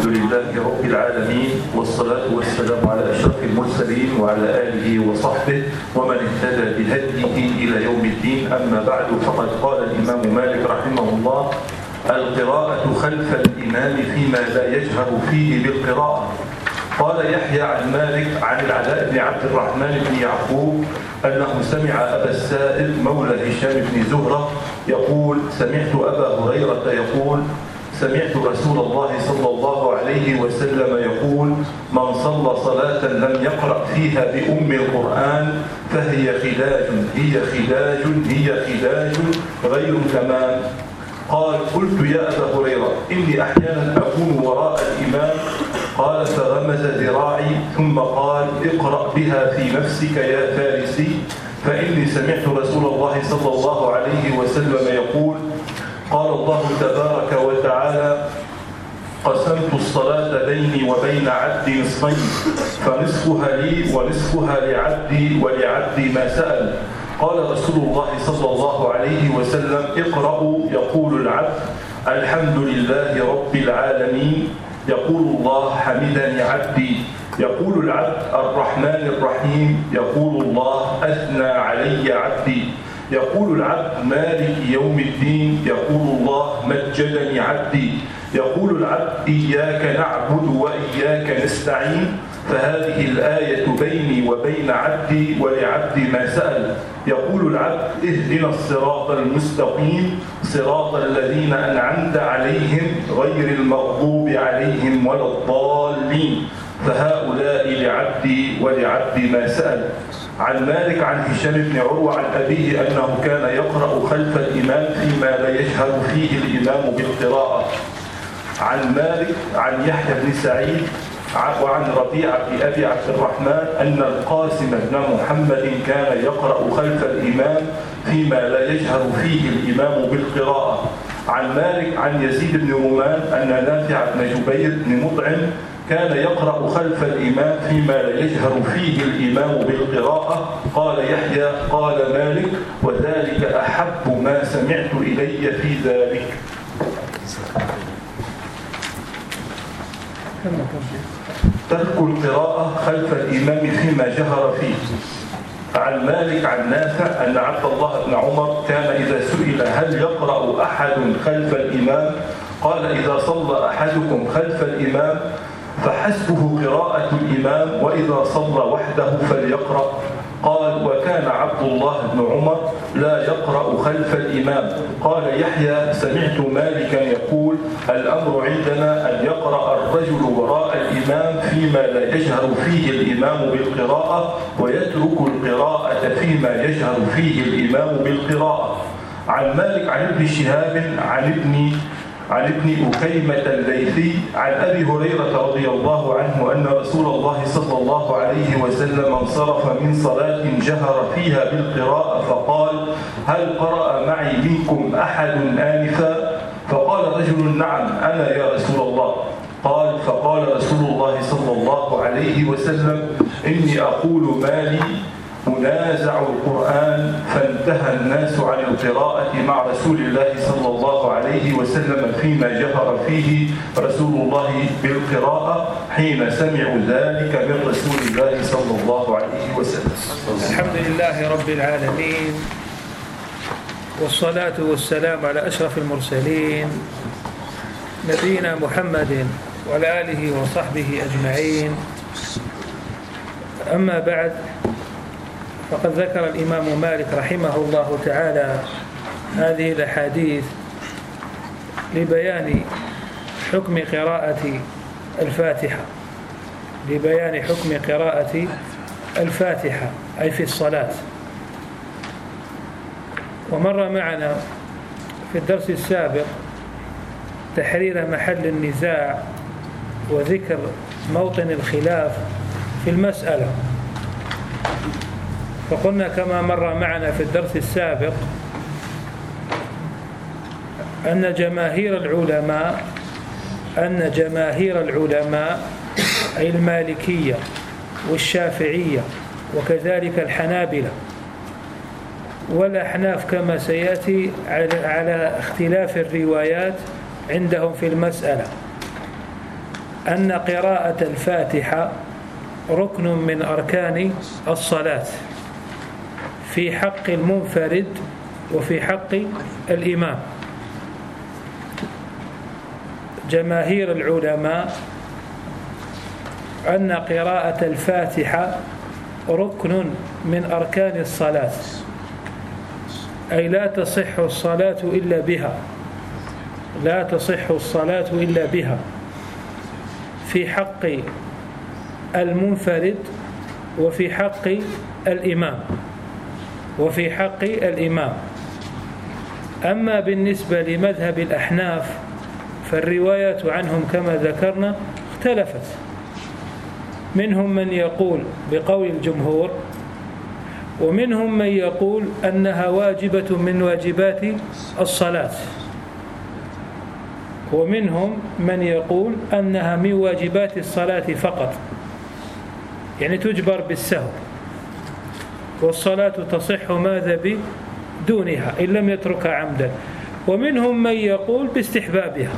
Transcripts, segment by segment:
الحمد لله رب العالمين، والصلاة والسلام على أشرف المرسلين وعلى آله وصحبه ومن اهتدى بهديه إلى يوم الدين. أما بعد، فقد قال الإمام مالك رحمه الله: القراءة خلف الإمام فيما لا يجهر فيه بالقراءة. قال يحيى عن مالك عن العلاء بن عبد الرحمن بن يعقوب أنه سمع أبا السائب مولى هشام بن زهرة يقول: سمعت أبا هريرة يقول: سمعت رسول الله صلى الله عليه وسلم يقول: من صلى صلاة لم يقرأ فيها بأم القرآن فهي خداج، هي خداج، هي خداج غير تمام. قال: قلت يا أبا هريرة إني أحيانا أكون وراء الإمام. قال: فغمز ذراعي ثم قال: اقرأ بها في نفسك يا فارسي، فإني سمعت رسول الله صلى الله عليه وسلم يقول: قال الله تبارك وتعالى: قسمت الصلاة بيني وبين عبدي نصفين، فنصفها لي ونصفها لعبدي ولعبدي ما سأل. قال رسول الله صلى الله عليه وسلم: اقرأوا. يقول العبد: الحمد لله رب العالمين. يقول الله: حمدني عبدي. يقول العبد: الرحمن الرحيم. يقول الله: أثنى علي عبدي. يقول العبد: مالك يوم الدين. يقول الله: مجدني عبدي. يقول العبد: إياك نعبد وإياك نستعين. فهذه الآية بيني وبين عبدي ولعبدي ما سأل. يقول العبد: اهدنا الصراط المستقيم، صراط الذين أنعمت عليهم غير المغضوب عليهم ولا الضالين. فهؤلاء لعبدي ولعبدي ما سأل. عن مالك عن هشام بن عروة عن أبيه أنه كان يقرأ خلف الإمام فيما لا يجهر فيه الإمام بالقراءة. عن مالك عن يحيى بن سعيد وعن ربيعة بن أبي عبد الرحمن أن القاسم بن محمد كان يقرأ خلف الإمام فيما لا يجهر فيه الإمام بالقراءة. عن مالك عن يزيد بن رومان أن نافع بن جبير بن مطعم كان يقرأ خلف الإمام فيما لا يجهر فيه الإمام بالقراءة. قال يحيى: قال مالك: وذلك أحب ما سمعت إلي في ذلك. ترك القراءة خلف الإمام فيما جهر فيه. عن مالك عن نافع أن عبد الله بن عمر كان إذا سئل هل يقرأ أحد خلف الإمام قال: إذا صلى أحدكم خلف الإمام فحسبه قراءة الإمام، وإذا صلى وحده فليقرأ. قال: وكان عبد الله بن عمر لا يقرأ خلف الإمام. قال يحيى: سمعت مالكا يقول: الأمر عندنا أن يقرأ الرجل وراء الإمام فيما لا يجهر فيه الإمام بالقراءة، ويترك القراءة فيما يجهر فيه الإمام بالقراءة. عن مالك عن ابن شهاب عن ابن أكيمة الليثي عن أبي هريرة رضي الله عنه أن رسول الله صلى الله عليه وسلم انصرف من صلاة جهر فيها بالقراءة فقال: هل قرأ معي منكم أحد آنفا؟ فقال رجل: نعم أنا يا رسول الله. قال: فقال رسول الله صلى الله عليه وسلم: إني أقول مالي منازع القرآن. فانتهى الناس عن القراءة مع رسول الله صلى الله عليه وسلم فيما جهر فيه رسول الله بالقراءة حين سمعوا ذلك من رسول الله صلى الله عليه وسلم. الحمد لله رب العالمين، والصلاة والسلام على أشرف المرسلين نبينا محمد وعلى آله وصحبه أجمعين. أما بعد، فقد ذكر الإمام مالك رحمه الله تعالى هذه الأحاديث لبيان حكم قراءة الفاتحة، لبيان حكم قراءة الفاتحة أي في الصلاة. ومر معنا في الدرس السابق تحرير محل النزاع وذكر موطن الخلاف في المسألة. فقلنا كما مر معنا في الدرس السابق أن جماهير العلماء أي المالكية والشافعية وكذلك الحنابلة والأحناف كما سيأتي على اختلاف الروايات عندهم في المسألة. أن قراءة الفاتحة ركن من أركان الصلاة في حق المنفرد وفي حق الإمام. جماهير العلماء أن قراءة الفاتحة ركن من أركان الصلاة، أي لا تصح الصلاة إلا بها، لا تصح الصلاة إلا بها في حق المنفرد وفي حق الإمام وفي حق الإمام. أما بالنسبة لمذهب الأحناف فالروايات عنهم كما ذكرنا اختلفت، منهم من يقول بقول الجمهور، ومنهم من يقول أنها واجبة من واجبات الصلاة، ومنهم من يقول أنها من واجبات الصلاة فقط، يعني تجبر بالسهو، والصلاة تصح ماذا بدونها إن لم يتركها عمدا. ومنهم من يقول باستحبابها،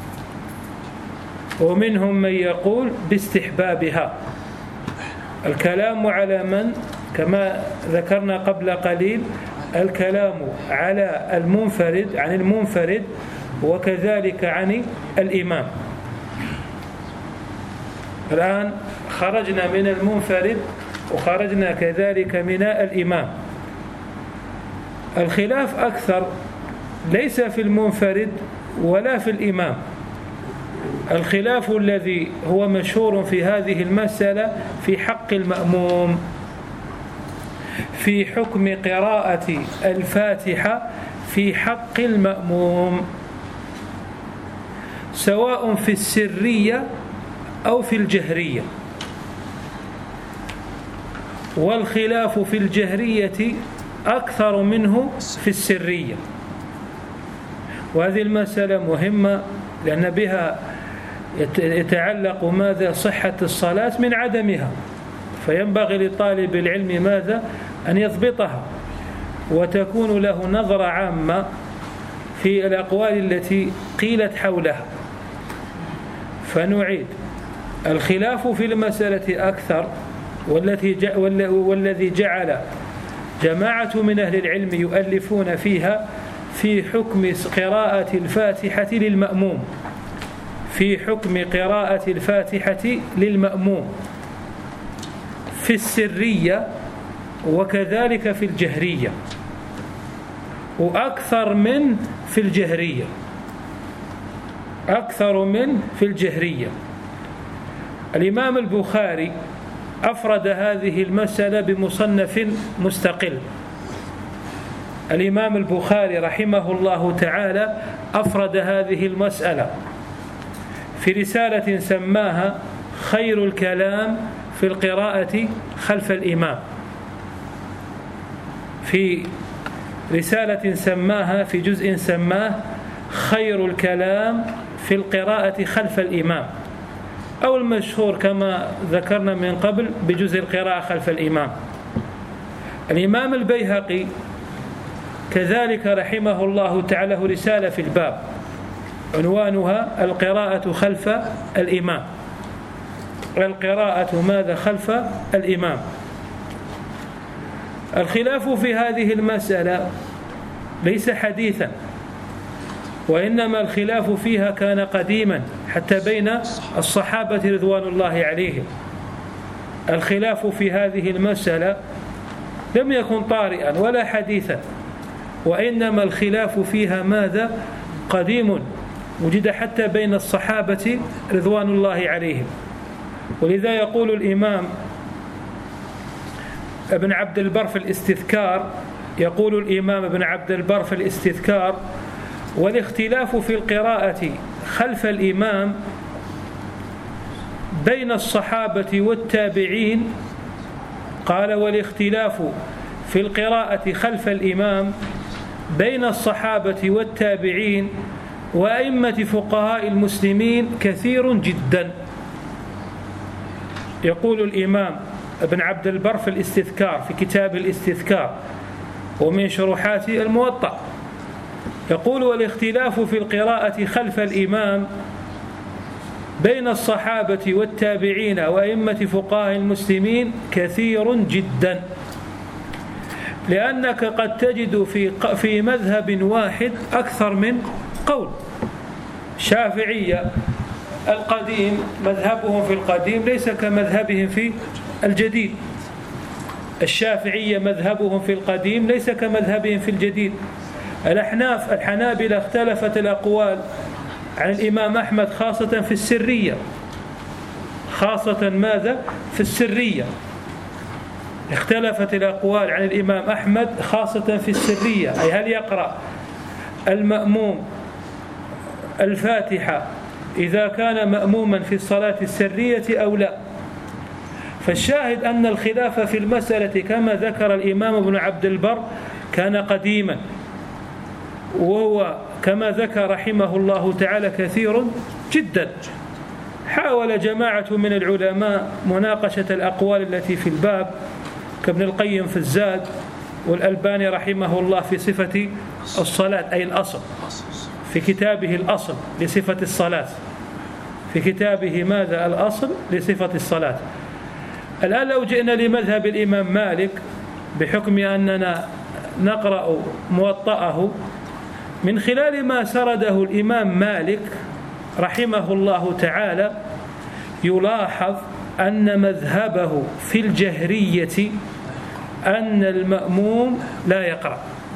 ومنهم من يقول باستحبابها. الكلام على من؟ كما ذكرنا قبل قليل، الكلام على المنفرد، عن المنفرد، وكذلك عن الإمام. الآن خرجنا من المنفرد وخرجنا كذلك من الإمام. الخلاف أكثر ليس في المنفرد ولا في الإمام. الخلاف الذي هو مشهور في هذه المسألة في حق المأموم، في حكم قراءة الفاتحة في حق المأموم، سواء في السرية أو في الجهرية. والخلاف في الجهرية أكثر منه في السرية، وهذه المسألة مهمة لأن بها يتعلق ماذا؟ صحة الصلاة من عدمها، فينبغي لطالب العلم ماذا؟ أن يضبطها، وتكون له نظرة عامة في الأقوال التي قيلت حولها. فنعيد: الخلاف في المسألة أكثر، والذي جعل جماعة من أهل العلم يؤلفون فيها في حكم قراءة الفاتحة للمأموم، في حكم قراءة الفاتحة للمأموم في السرية وكذلك في الجهرية، وأكثر من في الجهرية، أكثر من في الجهرية. الإمام البخاري أفرد هذه المسألة بمصنف مستقل. الإمام البخاري رحمه الله تعالى أفرد هذه المسألة في رسالة سماها خير الكلام في القراءة خلف الإمام، في رسالة سماها في جزء سماه خير الكلام في القراءة خلف الإمام، أو المشهور كما ذكرنا من قبل بجزء القراءة خلف الإمام. الإمام البيهقي كذلك رحمه الله تعالى رسالة في الباب عنوانها القراءة خلف الإمام، القراءة ماذا؟ خلف الإمام. الخلاف في هذه المسألة ليس حديثا، وإنما الخلاف فيها كان قديما حتى بين الصحابة رضوان الله عليهم. الخلاف في هذه المسألة لم يكن طارئا ولا حديثا، وإنما الخلاف فيها ماذا؟ قديم، وجد حتى بين الصحابة رضوان الله عليهم. ولذا يقول الإمام ابن عبد البر في الاستذكار، يقول الإمام ابن عبد البر في الاستذكار: والاختلاف في القراءة خلف الإمام بين الصحابة والتابعين، قال: والاختلاف في القراءة خلف الإمام بين الصحابة والتابعين وأئمة فقهاء المسلمين كثير جدا. يقول الإمام ابن عبد البر في الاستذكار في كتاب الاستذكار ومن شروحات الموطأ، يقول: والاختلاف في القراءة خلف الإمام بين الصحابة والتابعين وأئمة فقهاء المسلمين كثير جدا، لأنك قد تجد في مذهب واحد أكثر من قول. الشافعية القديم مذهبهم في القديم ليس كمذهبهم في الجديد، الشافعية مذهبهم في القديم ليس كمذهبهم في الجديد. الحنابلة اختلفت الأقوال عن الإمام أحمد خاصة في السرية، خاصة ماذا؟ في السرية اختلفت الأقوال عن الإمام أحمد خاصة في السرية، أي هل يقرأ المأموم الفاتحة إذا كان مأموما في الصلاة السرية أو لا. فالشاهد أن الخلاف في المسألة كما ذكر الإمام ابن عبد البر كان قديما، وهو كما ذكر رحمه الله تعالى كثير جدا. حاول جماعة من العلماء مناقشة الأقوال التي في الباب كابن القيم في الزاد، والألباني رحمه الله في صفة الصلاة، أي الأصل في كتابه الأصل لصفة الصلاة، في كتابه ماذا؟ الأصل لصفة الصلاة. الآن لو جئنا لمذهب الإمام مالك بحكم أننا نقرأ موطأه، من خلال ما سرده الإمام مالك رحمه الله تعالى يلاحظ أن مذهبه في الجهرية أن المأموم لا يقرأ.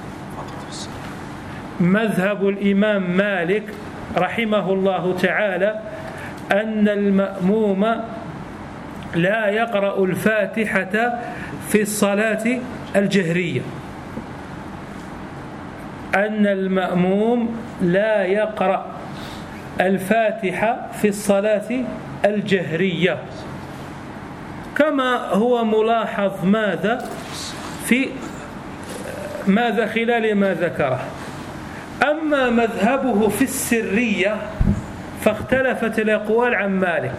مذهب الإمام مالك رحمه الله تعالى أن المأموم لا يقرأ الفاتحة في الصلاة الجهرية، أن المأموم لا يقرأ الفاتحة في الصلاة الجهرية، كما هو ملاحظ ماذا خلال ما ذكره. أما مذهبه في السرية فاختلفت الأقوال عن مالك.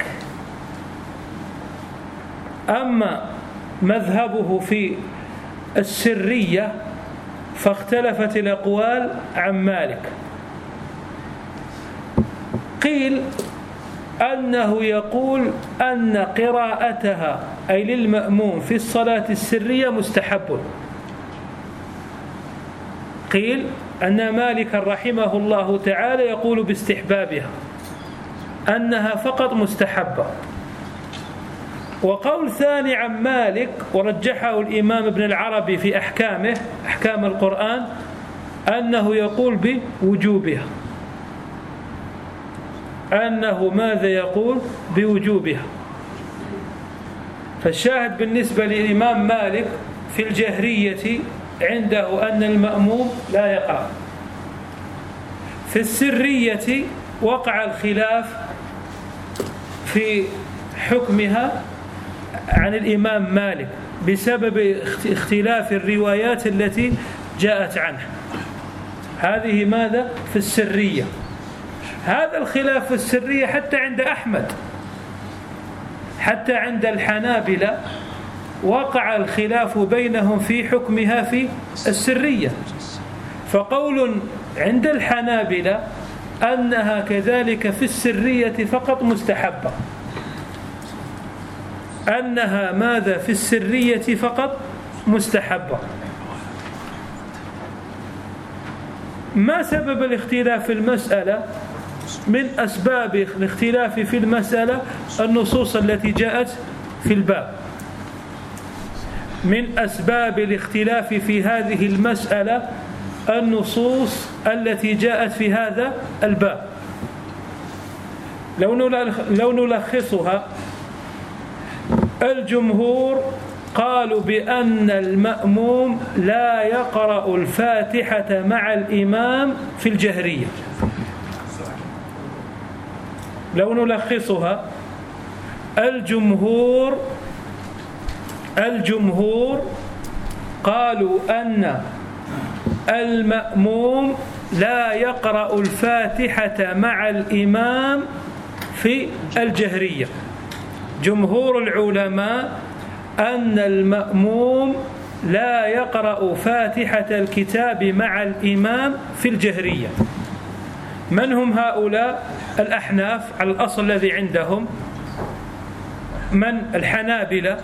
أما مذهبه في السرية فاختلفت الأقوال عن مالك. قيل أنه يقول أن قراءتها أي للمأموم في الصلاة السرية مستحب. قيل أن مالك رحمه الله تعالى يقول باستحبابها، أنها فقط مستحبة. وقول ثاني عن مالك ورجحه الإمام ابن العربي في أحكامه، أحكام القرآن، أنه يقول بوجوبها، أنه ماذا يقول بوجوبها. فالشاهد بالنسبة للإمام مالك في الجهرية عنده أن المأموم لا يقرأ. في السرية وقع الخلاف في حكمها عن الإمام مالك بسبب اختلاف الروايات التي جاءت عنه. هذه ماذا؟ في السرية. هذا الخلاف في السرية حتى عند أحمد، حتى عند الحنابلة وقع الخلاف بينهم في حكمها في السرية. فقول عند الحنابلة أنها كذلك في السرية فقط مستحبة، أنها ماذا؟ في السرية فقط مستحبة. ما سبب الاختلاف في المسألة؟ من أسباب الاختلاف في المسألة النصوص التي جاءت في الباب. من أسباب الاختلاف في هذه المسألة النصوص التي جاءت في هذا الباب. لو نلخصها، الجمهور قالوا بأن المأموم لا يقرأ الفاتحة مع الإمام في الجهرية. لو نلخصها، الجمهور قالوا أن المأموم لا يقرأ الفاتحة مع الإمام في الجهرية. جمهور العلماء أن المأموم لا يقرأ فاتحة الكتاب مع الإمام في الجهرية. من هم هؤلاء الأحناف على الأصل الذي عندهم؟ من الحنابلة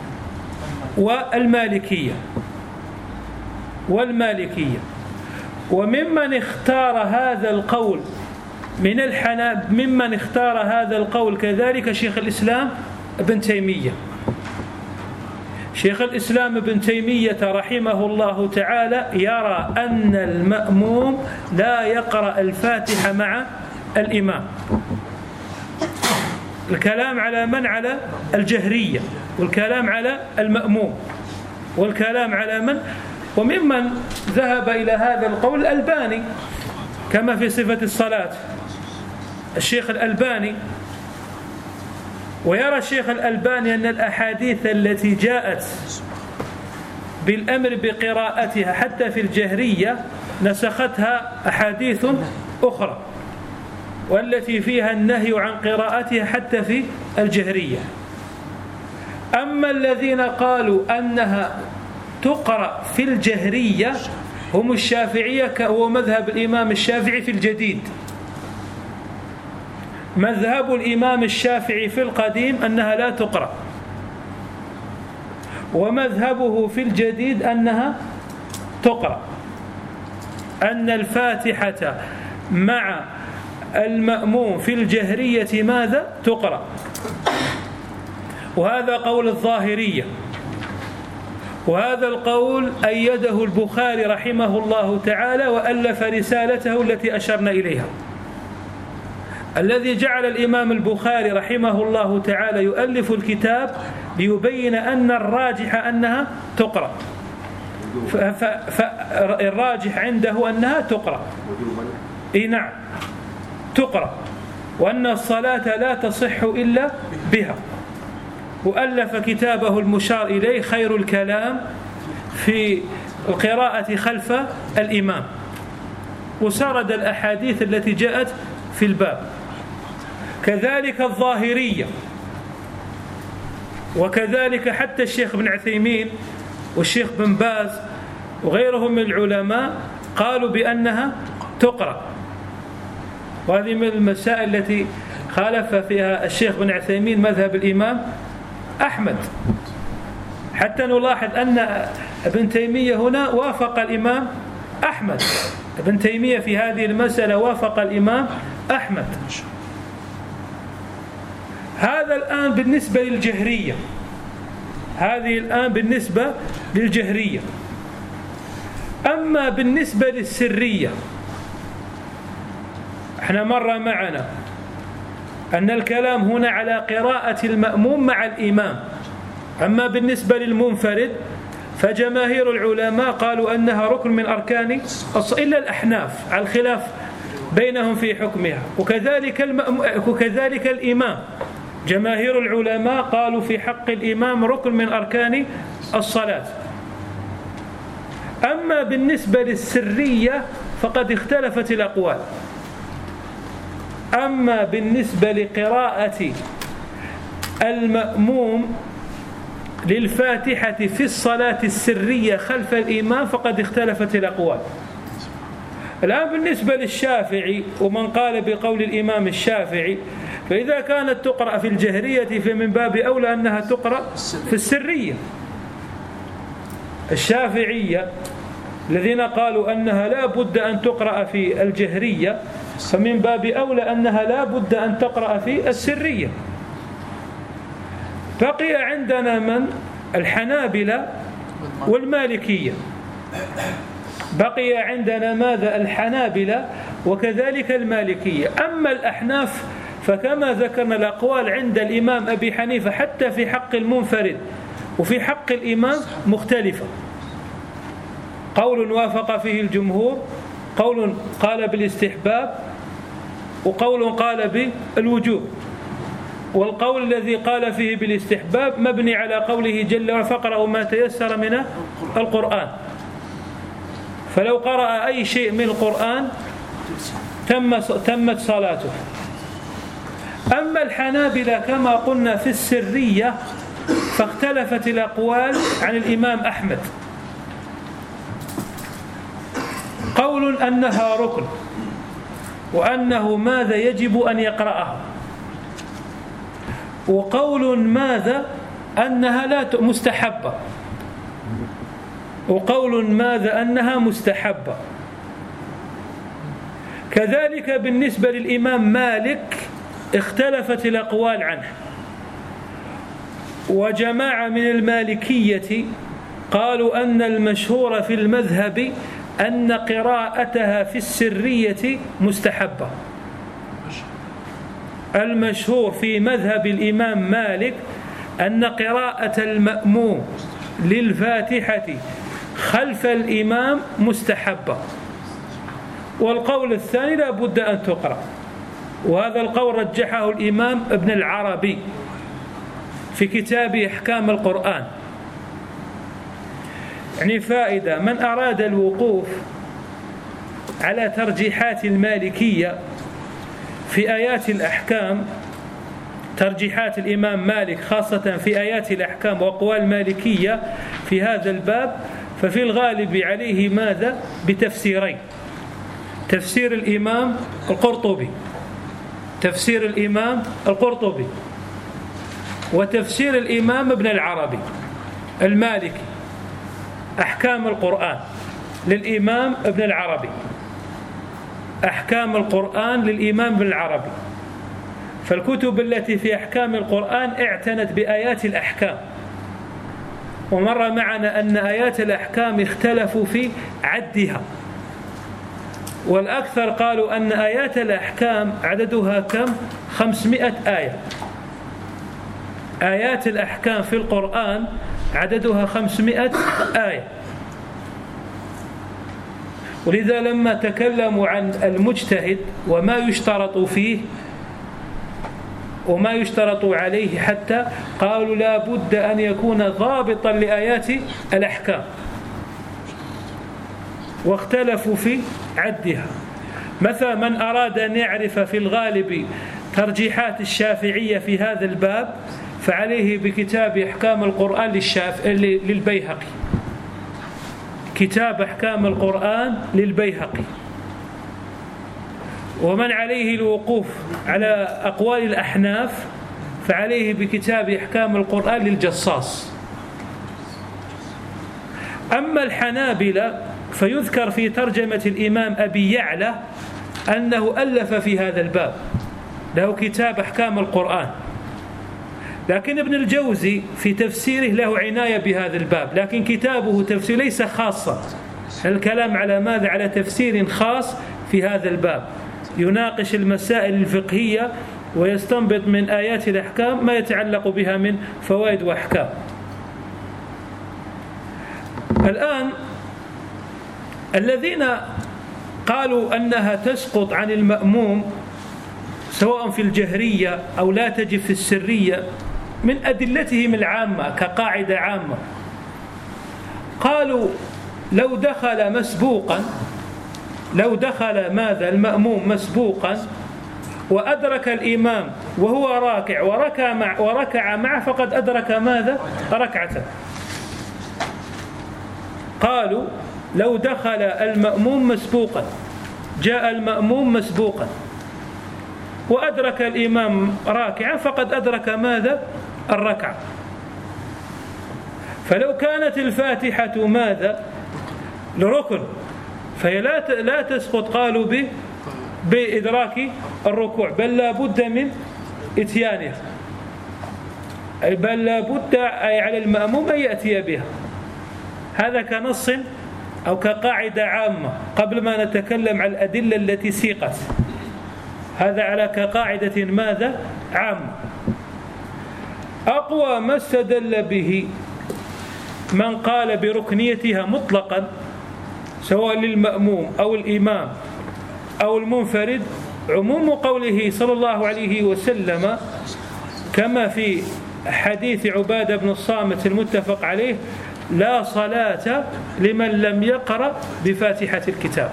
والمالكية وممن اختار هذا القول ممن اختار هذا القول كذلك شيخ الإسلام ابن تيمية. شيخ الإسلام ابن تيمية رحمه الله تعالى يرى أن المأموم لا يقرأ الفاتحة مع الإمام. الكلام على من؟ على الجهرية، والكلام على المأموم، والكلام على من؟ وممن ذهب إلى هذا القول الألباني كما في صفة الصلاة الشيخ الألباني. ويرى الشيخ الألباني أن الأحاديث التي جاءت بالأمر بقراءتها حتى في الجهرية نسختها أحاديث أخرى، والتي فيها النهي عن قراءتها حتى في الجهرية. أما الذين قالوا أنها تقرأ في الجهرية هم الشافعية، وهو مذهب الإمام الشافعي في الجديد. مذهب الإمام الشافعي في القديم أنها لا تقرأ، ومذهبه في الجديد أنها تقرأ، أن الفاتحة مع المأموم في الجهرية ماذا؟ تقرأ. وهذا قول الظاهرية، وهذا القول أيده البخاري رحمه الله تعالى وألف رسالته التي أشرنا إليها، الذي جعل الإمام البخاري رحمه الله تعالى يؤلف الكتاب ليبين أن الراجح أنها تقرأ، فالراجح عنده أنها تقرأ. نعم تقرأ، وأن الصلاة لا تصح إلا بها. وألف كتابه المشار إليه خير الكلام في القراءة خلف الإمام، وسرد الأحاديث التي جاءت في الباب. كذلك الظاهرية، وكذلك حتى الشيخ ابن عثيمين والشيخ بن باز وغيرهم من العلماء قالوا بأنها تقرأ. وهذه من المسائل التي خالف فيها الشيخ بن عثيمين مذهب الإمام أحمد، حتى نلاحظ أن ابن تيمية هنا وافق الإمام أحمد. ابن تيمية في هذه المسألة وافق الإمام أحمد. هذا الآن بالنسبة للجهرية، هذه الآن بالنسبة للجهرية. أما بالنسبة للسرية، احنا مر معنا أن الكلام هنا على قراءة المأموم مع الإمام. أما بالنسبة للمنفرد فجماهير العلماء قالوا أنها ركن من أركان إلا الأحناف على الخلاف بينهم في حكمها. وكذلك الإمام، جماهير العلماء قالوا في حق الإمام ركن من أركان الصلاة. أما بالنسبة للسرية فقد اختلفت الأقوال. أما بالنسبة لقراءة المأموم للفاتحة في الصلاة السرية خلف الإمام فقد اختلفت الأقوال. الآن بالنسبة للشافعي ومن قال بقول الإمام الشافعي، فإذا كانت تقرأ في الجهرية فمن باب أولى أنها تقرأ في السرية. الشافعية الذين قالوا أنها لا بد أن تقرأ في الجهرية فمن باب أولى أنها لا بد أن تقرأ في السرية. بقي عندنا من؟ الحنابلة والمالكية. بقي عندنا ماذا؟ الحنابلة وكذلك المالكية. أما الأحناف فكما ذكرنا الأقوال عند الإمام أبي حنيفة حتى في حق المنفرد وفي حق الإمام مختلفة. قول وافق فيه الجمهور، قول قال بالاستحباب، وقول قال بالوجوب. والقول الذي قال فيه بالاستحباب مبني على قوله جل وعلا فاقرأوا ما تيسر من القرآن. فلو قرأ أي شيء من القرآن تمت صلاته. أما الحنابلة كما قلنا في السرية فاختلفت الأقوال عن الإمام أحمد. قول أنها ركن، وأنه ماذا يجب أن يقرأها، وقول ماذا أنها لا مستحبة، وقول ماذا أنها مستحبة. كذلك بالنسبة للإمام مالك اختلفت الأقوال عنه، وجماعة من المالكية قالوا أن المشهور في المذهب أن قراءتها في السرية مستحبة. المشهور في مذهب الإمام مالك أن قراءة المأموم للفاتحة خلف الإمام مستحبة، والقول الثاني لا بد أن تقرأ، وهذا القول رجحه الإمام ابن العربي في كتاب أحكام القرآن. يعني فائدة: من أراد الوقوف على ترجيحات المالكية في آيات الأحكام، ترجيحات الإمام مالك خاصة في آيات الأحكام وأقوال المالكية في هذا الباب، ففي الغالب عليه ماذا؟ بتفسيرين: تفسير الإمام القرطبي، تفسير الإمام القرطبي، وتفسير الإمام ابن العربي المالكي. أحكام القرآن للإمام ابن العربي، أحكام القرآن للإمام ابن العربي. فالكتب التي في أحكام القرآن اعتنت بآيات الأحكام، ومر معنا أن آيات الأحكام اختلفوا في عدها، والأكثر قالوا أن آيات الأحكام عددها كم؟ 500 آية. آيات الأحكام في القرآن عددها 500 آية. ولذا لما تكلموا عن المجتهد وما يشترط فيه وما يشترط عليه حتى قالوا لا بد أن يكون ضابطا لآيات الأحكام، واختلفوا في عدها. مثلا من أراد أن يعرف في الغالب ترجيحات الشافعية في هذا الباب فعليه بكتاب أحكام القرآن للبيهقي، كتاب أحكام القرآن للبيهقي. ومن عليه الوقوف على أقوال الأحناف فعليه بكتاب أحكام القرآن للجصاص. أما الحنابلة فيذكر في ترجمة الإمام أبي يعلى أنه ألف في هذا الباب، له كتاب أحكام القرآن، لكن ابن الجوزي في تفسيره له عناية بهذا الباب، لكن كتابه تفسير ليس خاصا، الكلام على ماذا؟ على تفسير خاص في هذا الباب، يناقش المسائل الفقهية ويستنبط من آيات الأحكام ما يتعلق بها من فوائد وأحكام. الآن الذين قالوا أنها تسقط عن المأموم سواء في الجهرية أو لا تجب في السرية، من أدلتهم العامة كقاعدة عامة قالوا لو دخل مسبوقا، لو دخل ماذا؟ المأموم مسبوقا وأدرك الإمام وهو راكع وركع معه فقد أدرك ماذا؟ ركعة. قالوا لو دخل المأموم مسبوقا، جاء المأموم مسبوقا وأدرك الإمام راكعا فقد أدرك ماذا؟ الركعة. فلو كانت الفاتحة ماذا؟ لركن فهي لا تسقط قالوا بإدراك الركوع، بل لا بد من إتيانها، بل لا بد على المأموم أن يأتي بها. هذا كنص أو كقاعدة عامة قبل ما نتكلم عن الأدلة التي سيقت، هذا على كقاعدة ماذا؟ عامة. أقوى ما استدل به من قال بركنيتها مطلقا سواء للمأموم أو الإمام أو المنفرد عموم قوله صلى الله عليه وسلم كما في حديث عبادة بن الصامت المتفق عليه: لا صلاة لمن لم يقرأ بفاتحة الكتاب.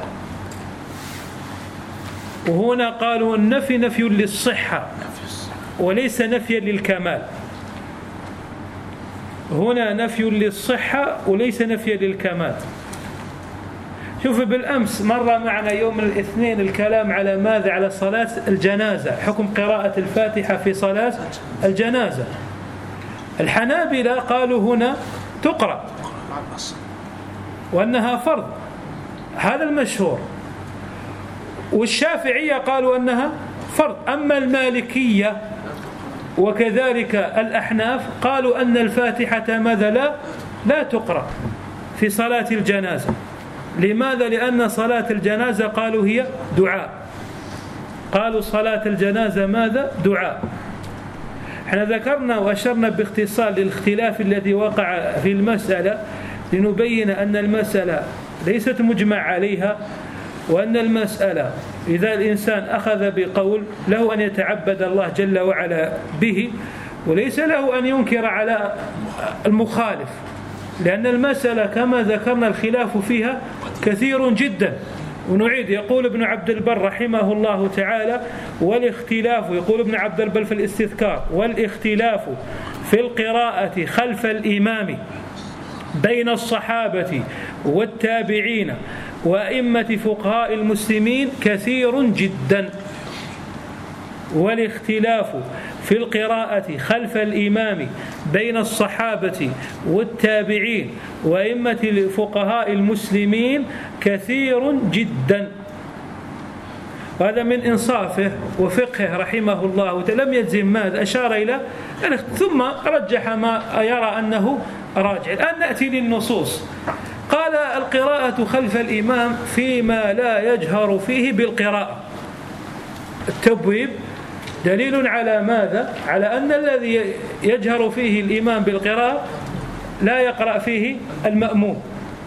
وهنا قالوا النفي نفي للصحة وليس نفيا للكمال، هنا نفي للصحة وليس نفيا للكمال. شوف بالأمس مر معنا يوم الاثنين الكلام على ماذا؟ على صلاة الجنازة، حكم قراءة الفاتحة في صلاة الجنازة. الحنابلة قالوا هنا تقرأ وأنها فرض، هذا المشهور، والشافعية قالوا أنها فرض. أما المالكية وكذلك الأحناف قالوا أن الفاتحة ماذا؟ لا تقرأ في صلاة الجنازة. لماذا؟ لأن صلاة الجنازة قالوا هي دعاء، قالوا صلاة الجنازة ماذا؟ دعاء. احنا ذكرنا وأشرنا باختصار للاختلاف الذي وقع في المسألة لنبين أن المسألة ليست مجمع عليها، وأن المسألة إذا الإنسان أخذ بقول له أن يتعبد الله جل وعلا به، وليس له أن ينكر على المخالف، لأن المسألة كما ذكرنا الخلاف فيها كثير جدا. ونعيد، يقول ابن عبد البر رحمه الله تعالى: والاختلاف، يقول ابن عبد البر في الاستذكار: والاختلاف في القراءة خلف الإمام بين الصحابة والتابعين وأئمة فقهاء المسلمين كثير جدا. والاختلاف في القراءة خلف الإمام بين الصحابة والتابعين وأئمة فقهاء المسلمين كثير جدا. وهذا من إنصافه وفقهه رحمه الله، لم يجزم ماذا أشار إلى ثم رجح ما يرى أنه راجع. الآن نأتي للنصوص. قال: القراءة خلف الإمام فيما لا يجهر فيه بالقراءة. التبويب دليل على ماذا؟ على أن الذي يجهر فيه الإمام بالقراءة لا يقرأ فيه المأموم.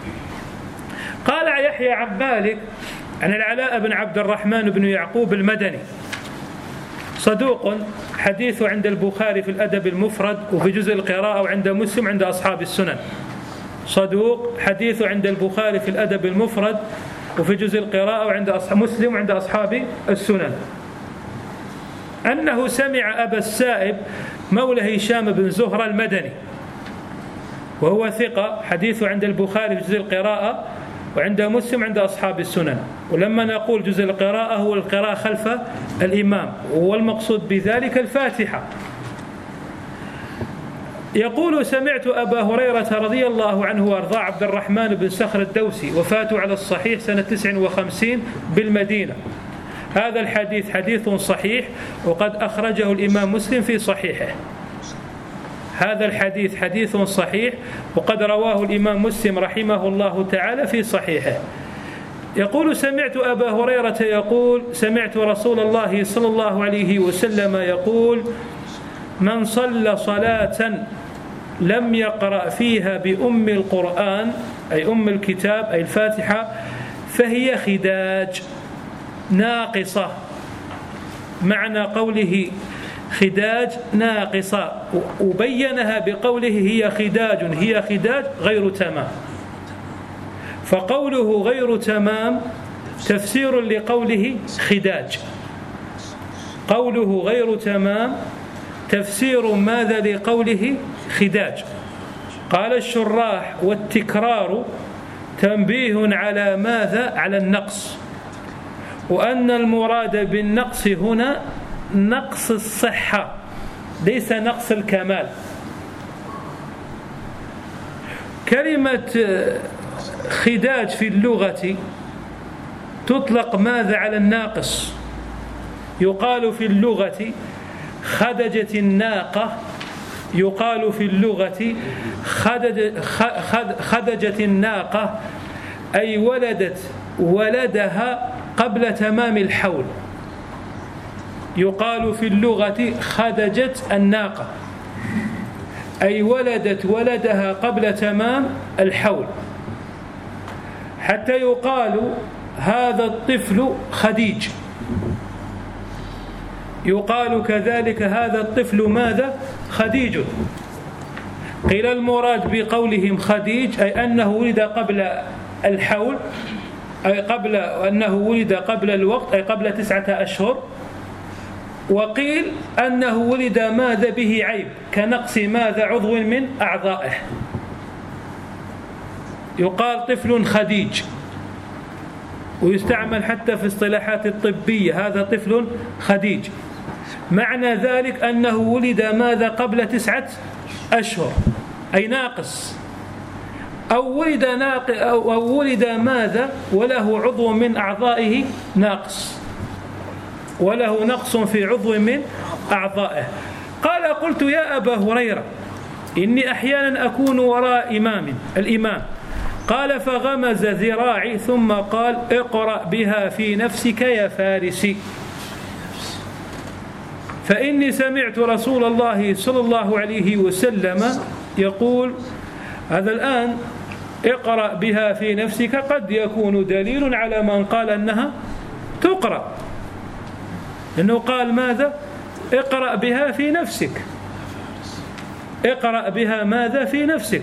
قال يحيى عن مالك عن العلاء بن عبد الرحمن بن يعقوب المدني، صدوق، حديثه عند البخاري في الأدب المفرد وفي جزء القراءة، وعند مسلم عند أصحاب السنن. صدوق، حديثه عند البخاري في الأدب المفرد وفي جزء القراءة، وعند مسلم وعند أصحاب السنن، أنه سمع أبا السائب مولى هشام بن زهرة المدني، وهو ثقة، حديثه عند البخاري في جزء القراءة وعند مسلم عند أصحاب السنن. ولما نقول جزء القراءة هو القراءة خلف الإمام، والمقصود بذلك الفاتحة. يقول: سمعت أبا هريرة رضي الله عنه وأرضاه عبد الرحمن بن صخر الدوسي، وفاته على الصحيح سنة 59 بالمدينة. هذا الحديث حديث صحيح، وقد أخرجه الإمام مسلم في صحيحه. هذا الحديث حديث صحيح، وقد رواه الإمام مسلم رحمه الله تعالى في صحيحه. يقول: سمعت أبا هريرة يقول: سمعت رسول الله صلى الله عليه وسلم يقول: من صلى صلاة لم يقرأ فيها بأم القرآن، أي أم الكتاب أي الفاتحة، فهي خداج ناقصة. معنى قوله خداج ناقصة، وبينها بقوله هي خداج غير تمام. فقوله غير تمام تفسير لقوله خداج، قوله غير تمام تفسير ماذا لقوله خداج. قال الشراح: والتكرار تنبيه على ماذا؟ على النقص، وأن المراد بالنقص هنا نقص الصحة ليس نقص الكمال. كلمة خداج في اللغة تطلق ماذا؟ على الناقص. يقال في اللغة خدجت الناقة، يقال في اللغة خدجت الناقة، أي ولدها قبل تمام الحول. يقال في اللغة خدجت الناقة، أي ولدت ولدها قبل تمام الحول. حتى يقال هذا الطفل خديج، يقال كذلك هذا الطفل ماذا؟ خديج. قيل المراد بقولهم خديج أي أنه ولد قبل الحول، أي قبل أنه ولد قبل الوقت، أي قبل 9 أشهر. وقيل أنه ولد ماذا؟ به عيب، كنقص ماذا؟ عضو من أعضائه. يقال طفل خديج. ويستعمل حتى في اصطلاحات الطبية، هذا طفل خديج. معنى ذلك أنه ولد ماذا قبل 9 أشهر، أي ناقص، أو ولد ماذا وله عضو من أعضائه ناقص، وله نقص في عضو من أعضائه. قال: قلت يا أبا هريرة إني أحيانا أكون وراء الإمام. قال: فغمز ذراعي ثم قال: اقرأ بها في نفسك يا فارسي، فإني سمعت رسول الله صلى الله عليه وسلم يقول. هذا الآن اقرأ بها في نفسك قد يكون دليل على من قال أنها تقرأ، لأنه قال ماذا؟ اقرأ بها في نفسك. اقرأ بها ماذا في نفسك؟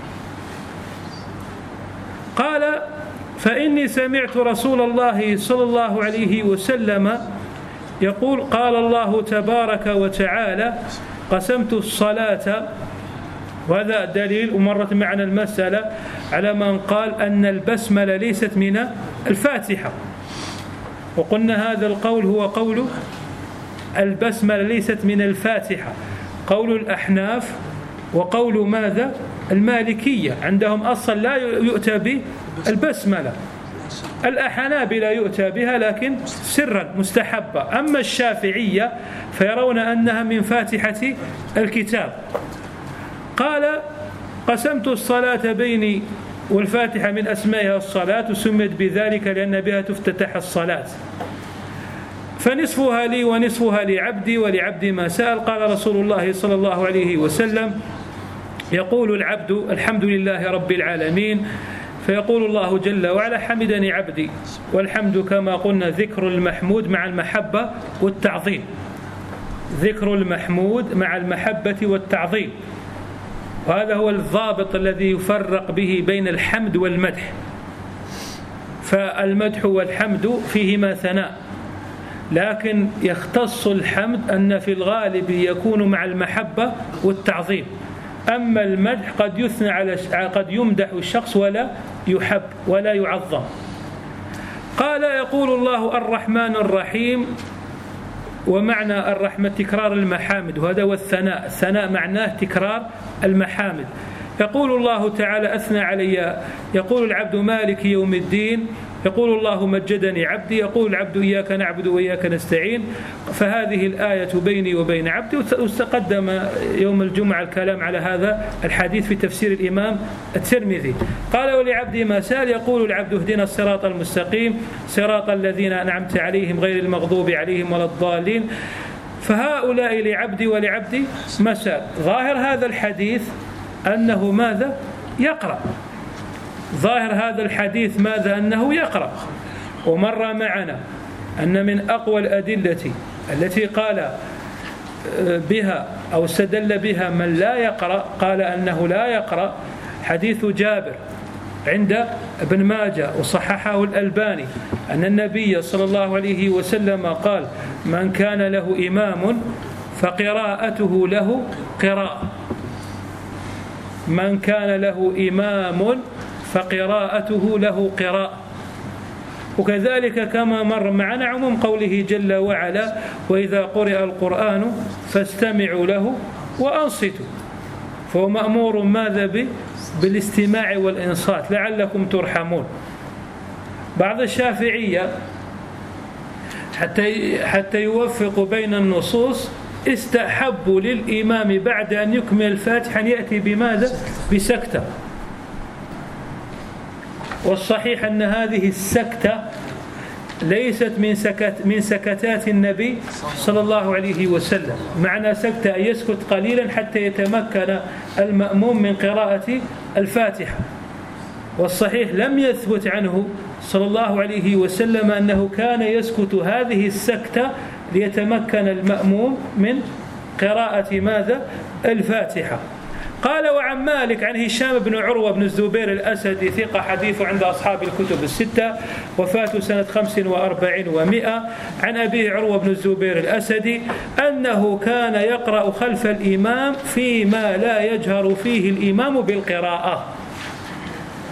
قال: فإني سمعت رسول الله صلى الله عليه وسلم يقول. قال الله تبارك وتعالى: قسمت الصلاة. وهذا دليل، ومرت معنا المسألة على من قال أن البسملة ليست من الفاتحة، وقلنا هذا القول هو قول البسملة ليست من الفاتحة، قول الأحناف وقول ماذا؟ المالكية. عندهم أصلا لا يؤتى بالبسملة، الحنابلة يؤتى بها لكن سرا مستحبة. أما الشافعية فيرون أنها من فاتحة الكتاب. قال: قسمت الصلاة بيني، والفاتحة من أسمائها الصلاة، وسميت بذلك لأن بها تفتتح الصلاة، فنصفها لي ونصفها لعبدي ولعبدي ما سأل. قال رسول الله صلى الله عليه وسلم: يقول العبد الحمد لله رب العالمين، فيقول الله جل وعلا: حمدني عبدي. والحمد كما قلنا ذكر المحمود مع المحبة والتعظيم، ذكر المحمود مع المحبة والتعظيم، وهذا هو الضابط الذي يفرق به بين الحمد والمدح. فالمدح والحمد فيهما ثناء، لكن يختص الحمد أن في الغالب يكون مع المحبة والتعظيم. أما المدح قد يمدح الشخص ولا يحب ولا يعظم. قال: يقول الله الرحمن الرحيم. ومعنى الرحمة تكرار المحامد، وهذا هو الثناء. الثناء معناه تكرار المحامد. يقول الله تعالى: أثنى علي. يقول العبد: مالك يوم الدين. يقول الله: مجدني عبدي. يقول العبد: إياك نعبد وإياك نستعين. فهذه الآية بيني وبين عبدي. واستقدم يوم الجمعة الكلام على هذا الحديث في تفسير الإمام الترمذي. قال: ولعبدي ما سأل. يقول العبد: اهدنا الصراط المستقيم صراط الذين أنعمت عليهم غير المغضوب عليهم ولا الضالين. فهؤلاء لعبدي ولعبدي ما سأل. ظاهر هذا الحديث أنه ماذا؟ يقرأ. ظاهر هذا الحديث ماذا؟ أنه يقرأ. ومر معنا أن من أقوى الأدلة التي قال بها أو استدل بها من لا يقرأ، قال أنه لا يقرأ، حديث جابر عند ابن ماجه وصححه الألباني أن النبي صلى الله عليه وسلم قال: من كان له إمام فقراءته له قراءة. من كان له إمام فقراءته له قراءة. وكذلك كما مر معنا عموم قوله جل وعلا: وإذا قرئ القرآن فاستمعوا له وأنصتوا. فهو مأمور ماذا؟ بالاستماع والإنصات لعلكم ترحمون. بعض الشافعية حتى يوفقوا بين النصوص استحبوا للإمام بعد أن يكمل الفاتحة أن يأتي بماذا؟ بسكتة. والصحيح أن هذه السكتة ليست من سكتات النبي صلى الله عليه وسلم. معنى سكتة أن يسكت قليلا حتى يتمكن المأموم من قراءة الفاتحة. والصحيح لم يثبت عنه صلى الله عليه وسلم أنه كان يسكت هذه السكتة ليتمكن المأموم من قراءة ماذا؟ الفاتحة. قال: وعن مالك عن هشام بن عروة بن الزبير الأسدي ثقة حديث عند أصحاب الكتب الستة، وفاته سنة 45 و100، عن أبيه عروة بن الزبير الأسدي أنه كان يقرأ خلف الإمام فيما لا يجهر فيه الإمام بالقراءة.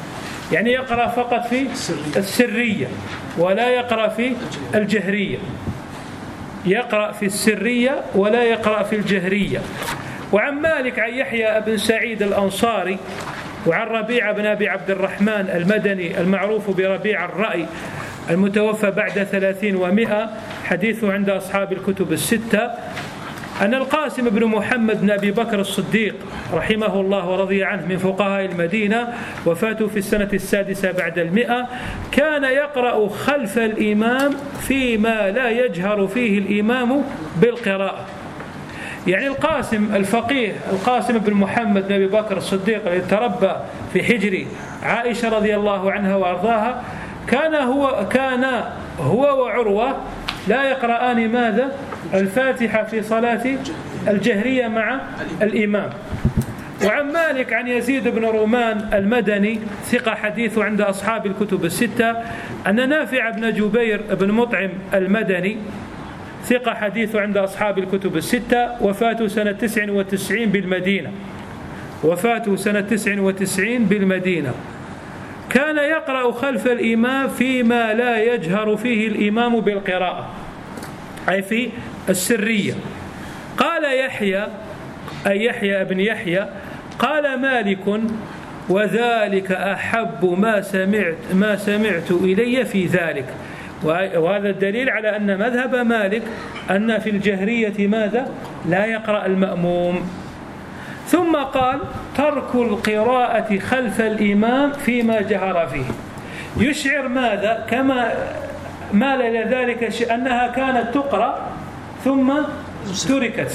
يعني يقرأ فقط في السرية ولا يقرأ في الجهرية، يقرأ في السرية ولا يقرأ في الجهرية. وعن مالك عن يحيى بن سعيد الأنصاري وعن ربيع بن أبي عبد الرحمن المدني المعروف بربيع الرأي المتوفى بعد 30 و100، حديثه عند أصحاب الكتب الستة، أن القاسم بن محمد بن أبي بكر الصديق رحمه الله ورضي عنه من فقهاء المدينة، وفاته في السنة 6 بعد 100، كان يقرأ خلف الإمام فيما لا يجهر فيه الإمام بالقراءة. يعني القاسم الفقيه القاسم بن محمد بن أبي بكر الصديق الذي تربى في حجر عائشة رضي الله عنها وأرضاها، كان هو وعروة لا يقرآن ماذا؟ الفاتحة في صلاة الجهرية مع الإمام. وعن مالك عن يزيد بن رومان المدني ثقة حديث عند أصحاب الكتب الستة، أن نافع بن جبير بن مطعم المدني ثقة حديث عند أصحاب الكتب الستة، وفاته سنة 99 بالمدينة، وفاته سنة 99 بالمدينة، كان يقرأ خلف الإمام فيما لا يجهر فيه الإمام بالقراءة، أي في السرية. قال يحيى أي يحيى بن يحيى قال مالك وذلك أحب ما سمعت إلي في ذلك. وهذا الدليل على أن مذهب مالك أن في الجهرية ماذا؟ لا يقرأ المأموم. ثم قال ترك القراءة خلف الإمام فيما جهر فيه، يشعر ماذا؟ كما مال إلى ذلك أنها كانت تقرأ ثم تركت،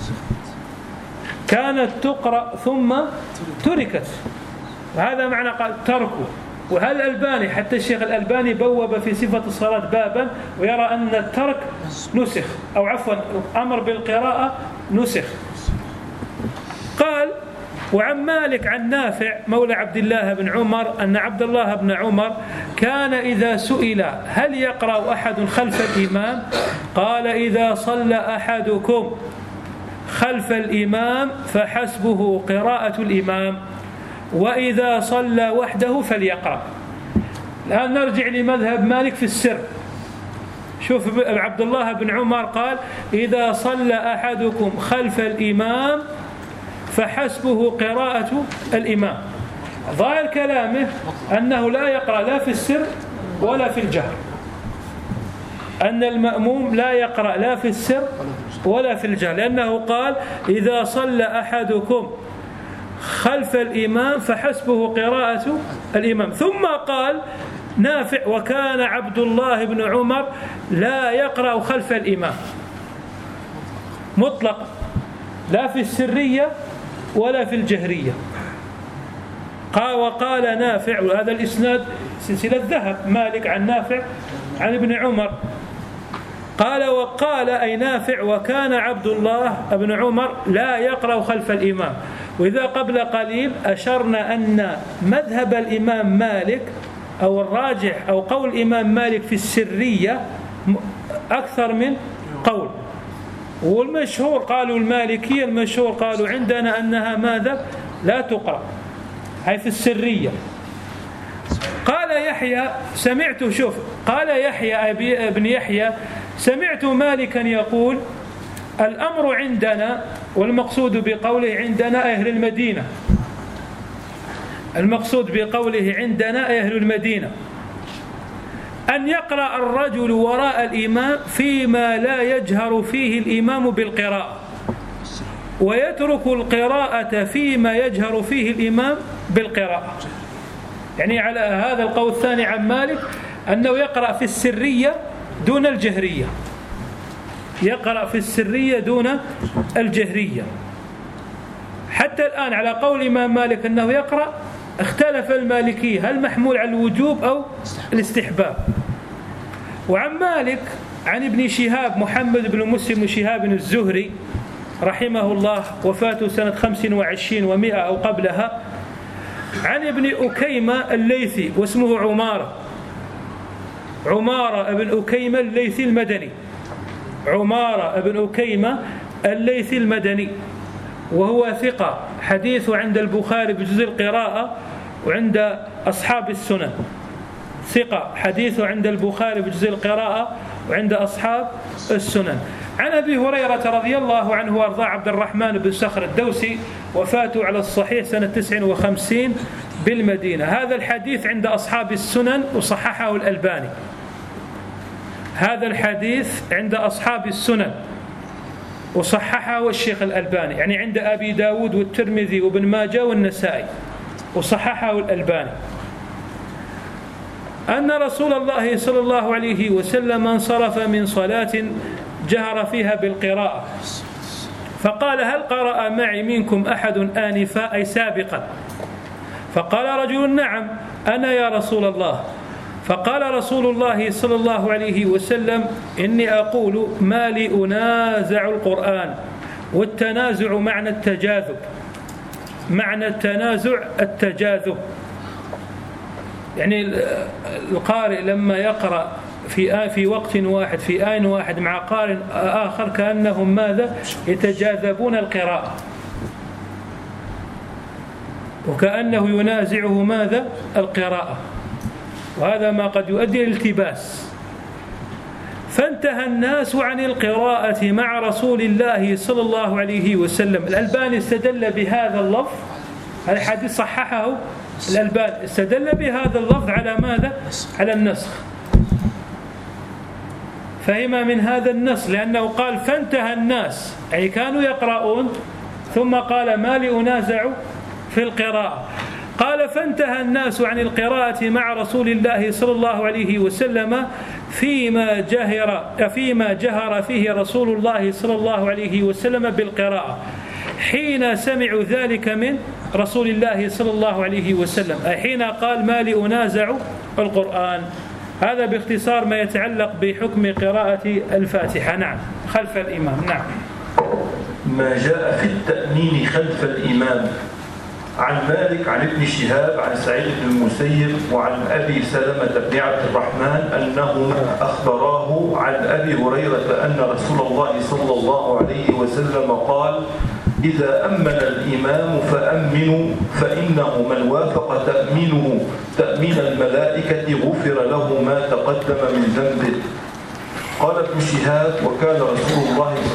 كانت تقرأ ثم تركت، هذا معنى قال تركه. وهذا الألباني حتى الشيخ الألباني بوب في صفة الصلاة بابا ويرى أن الترك نسخ، أو عفوا الأمر بالقراءة نسخ. قال وعن مالك عن نافع مولى عبد الله بن عمر أن عبد الله بن عمر كان إذا سئل هل يقرأ أحد خلف الإمام قال إذا صلى أحدكم خلف الإمام فحسبه قراءة الإمام، وإذا صلى وحده فليقرأ. الآن نرجع لمذهب مالك في السر. شوف عبد الله بن عمر قال إذا صلى أحدكم خلف الإمام فحسبه قراءة الإمام. ظاهر كلامه أنه لا يقرأ لا في السر ولا في الجهر، أن المأموم لا يقرأ لا في السر ولا في الجهر، لأنه قال إذا صلى أحدكم خلف الإمام فحسبه قراءة الإمام. ثم قال نافع وكان عبد الله بن عمر لا يقرأ خلف الإمام مطلقا، لا في السرية ولا في الجهرية. وقال نافع، وهذا الإسناد سلسلة ذهب، مالك عن نافع عن ابن عمر، وقال أي نافع وكان عبد الله بن عمر لا يقرأ خلف الإمام. وإذا قبل قليل أشرنا أن مذهب الإمام مالك أو الراجح أو قول الإمام مالك في السرية أكثر من قول، والمشهور قالوا المالكية المشهور قالوا عندنا أنها ماذا؟ لا تقرأ، هي في السرية. قال يحيى سمعت، شوف قال يحيى ابن يحيى سمعت مالكا يقول الأمر عندنا، والمقصود بقوله عندنا أهل المدينة، المقصود بقوله عندنا أهل المدينة، أن يقرأ الرجل وراء الإمام فيما لا يجهر فيه الإمام بالقراءة، ويترك القراءة فيما يجهر فيه الإمام بالقراءة. يعني على هذا القول الثاني عن مالك أنه يقرأ في السرية دون الجهرية، يقرأ في السرية دون الجهرية. حتى الآن على قول الإمام مالك أنه يقرأ، اختلف المالكية هل محمول على الوجوب أو الاستحباب. وعن مالك عن ابن شهاب محمد بن مسلم بن شهاب الزهري رحمه الله، وفاته سنة 25 و100 أو قبلها، عن ابن أكيمة الليثي واسمه عمارة ابن أكيمة الليثي المدني، عمارة ابن أكيمة الليثي المدني، وهو ثقة، حديثه عند البخاري بجزء القراءة وعند أصحاب السنن، ثقة، حديثه عند البخاري بجزء القراءة وعند أصحاب السنن. عن أبي هريرة رضي الله عنه وأرضاه عبد الرحمن بن صخر الدوسي، وفاته على الصحيح سنة 59 بالمدينة. هذا الحديث عند أصحاب السنن وصححه الألباني. هذا الحديث عند أصحاب السنن وصححه الشيخ الألباني، يعني عند أبي داود والترمذي وابن ماجه والنسائي، وصححه الألباني. أن رسول الله صلى الله عليه وسلم انصرف من صلاة جهر فيها بالقراءة، فقال: هل قرأ معي منكم أحد آنفا، أي سابقا؟ فقال رجل: نعم أنا يا رسول الله. فقال رسول الله صلى الله عليه وسلم: إني أقول ما لي أنازع القرآن. والتنازع معنى التجاذب، معنى التنازع التجاذب، يعني القارئ لما يقرأ في وقت واحد في آن واحد مع قارئ آخر كأنهم ماذا؟ يتجاذبون القراءة، وكأنه ينازعه ماذا؟ القراءة، وهذا ما قد يؤدي الالتباس. فانتهى الناس عن القراءة مع رسول الله صلى الله عليه وسلم. الألباني استدل بهذا اللفظ، هذا الحديث صححه الألباني، استدل بهذا اللفظ على ماذا؟ على النسخ. فهم من هذا النص، لأنه قال فانتهى الناس، يعني كانوا يقرؤون، ثم قال ما لي أنازع في القراءة. قال فانتهى الناس عن القراءة مع رسول الله صلى الله عليه وسلم فيما جهر فيه رسول الله صلى الله عليه وسلم بالقراءة، حين سمعوا ذلك من رسول الله صلى الله عليه وسلم، أي حين قال ما لي أنازع القرآن. هذا باختصار ما يتعلق بحكم قراءة الفاتحة. نعم، خلف الإمام. نعم. ما جاء في التأمين خلف الإمام. عن مالك عن ابن شهاب عن سعيد بن المسيب وعن أبي سلمة بن عبد الرحمن أنهم أخبراه عن أبي هريرة أن رسول الله صلى الله عليه وسلم قال: إذا أمن الإمام فأمنوا، فإنه من وافق تأمينه تأمين الملائكة غفر له ما تقدم من ذنبه. قال ابن شهاب: وكان رسول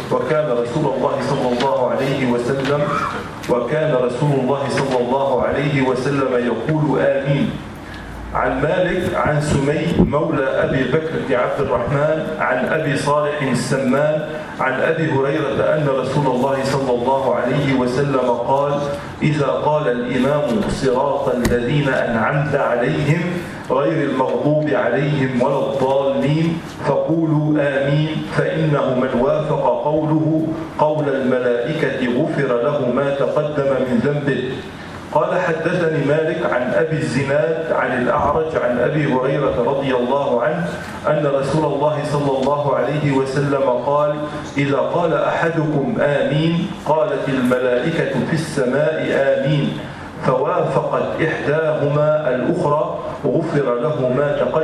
الله صلى الله عليه وسلم يقول آمين. عن مالك عن سمي مولى أبي بكر بن عبد الرحمن عن أبي صالح السمان عن أبي هريرة أن رسول الله صلى الله عليه وسلم قال: إذا قال الإمام صراط الذين أنعمت عليهم غير المغضوب عليهم ولا الضالين فقولوا آمين، فإنه من وافق قوله قول الملائكة غفر له ما تقدم من ذنبه. قال: حدثني مالك عن أبي الزناد عن الأعرج عن أبي هريرة رضي الله عنه أن رسول الله صلى الله عليه وسلم قال: إذا قال أحدكم آمين قالت الملائكة في السماء آمين، فوافقت إحداهما الأخرى غفر له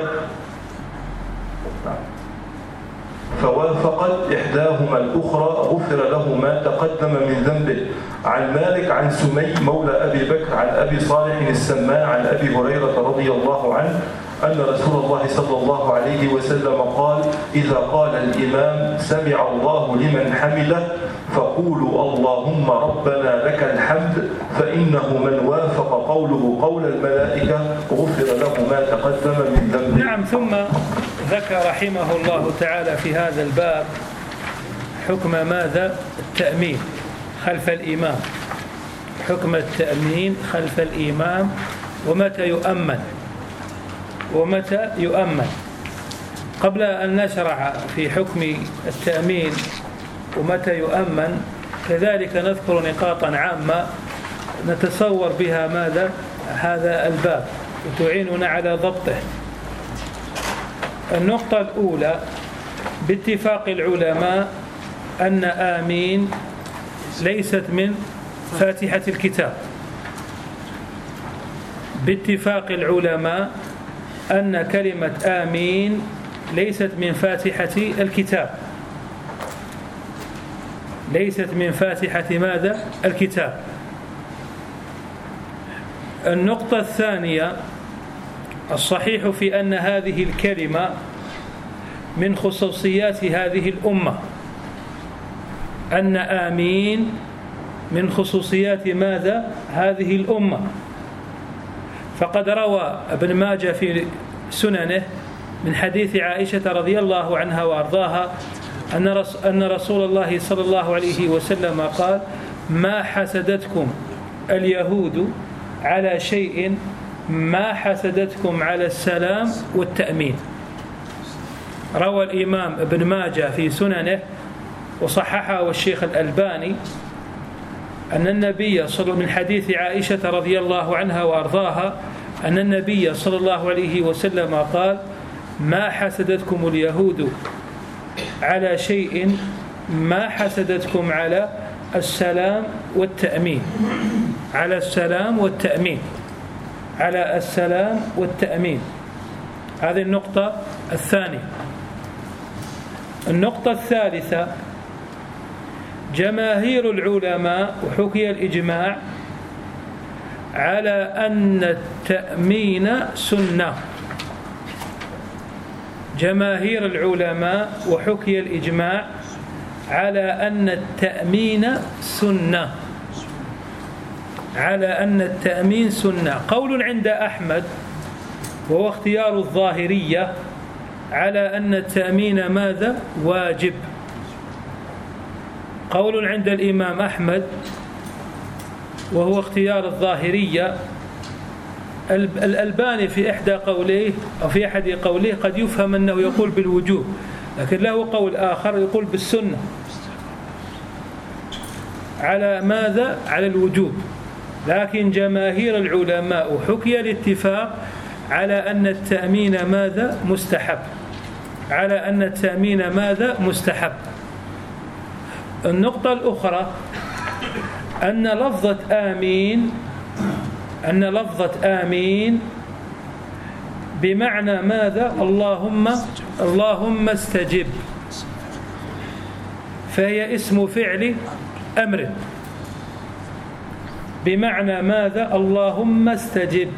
ما تقدم من ذنبه. عن مالك عن سمي مولى أبي بكر عن أبي صالح السمان عن أبي هريرة رضي الله عنه أن رسول الله صلى الله عليه وسلم قال: إذا قال الإمام سمع الله لمن حمده فقولوا اللهم ربنا لك الحمد، فإنه من وافق قوله قول الملائكة غفر له ما تقدم من ذنبه. نعم. ثم ذكر رحمه الله تعالى في هذا الباب حكم ماذا؟ التأمين خلف الإمام، حكم التأمين خلف الإمام، ومتى يؤمن. قبل أن نشرع في حكم التأمين ومتى يؤمن، كذلك نذكر نقاطا عامة نتصور بها ماذا؟ هذا الباب وتعيننا على ضبطه. النقطة الأولى: باتفاق العلماء أن آمين ليست من فاتحة الكتاب. باتفاق العلماء أن كلمة آمين ليست من فاتحة الكتاب، ليست من فاتحة ماذا؟ الكتاب. النقطة الثانية: الصحيح في أن هذه الكلمة من خصوصيات هذه الأمة، أن آمين من خصوصيات ماذا؟ هذه الأمة. فقد روى ابن ماجه في سننه من حديث عائشة رضي الله عنها وأرضاها أن رسول الله صلى الله عليه وسلم قال: ما حسدتكم اليهود على شيء ما حسدتكم على السلام والتأمين. روى الإمام ابن ماجه في سننه وصححه الشيخ الألباني أن النبي من حديث عائشة رضي الله عنها وأرضاها أن النبي صلى الله عليه وسلم قال: ما حسدتكم اليهود على شيء ما حسدتكم على السلام والتأمين. على السلام والتأمين، على السلام والتأمين. هذه النقطة الثانية. النقطة الثالثة: جماهير العلماء وحكي الإجماع على أن التأمين سنة. جماهير العلماء وحكي الإجماع على أن التأمين سنة، على أن التأمين سنة. قول عند أحمد وهو اختيار الظاهرية على أن التأمين ماذا؟ واجب. قول عند الإمام أحمد وهو اختيار الظاهرية. الألباني في إحدى قوليه أو في أحد قوليه قد يفهم أنه يقول بالوجوب، لكن له قول آخر يقول بالسنة. على ماذا؟ على الوجوب. لكن جماهير العلماء حكي الاتفاق على أن التأمين ماذا؟ مستحب. على أن التأمين ماذا؟ مستحب. النقطة الأخرى أن لفظة آمين بمعنى ماذا؟ اللهم استجب، فهي اسم فعل أمر بمعنى ماذا؟ اللهم استجب،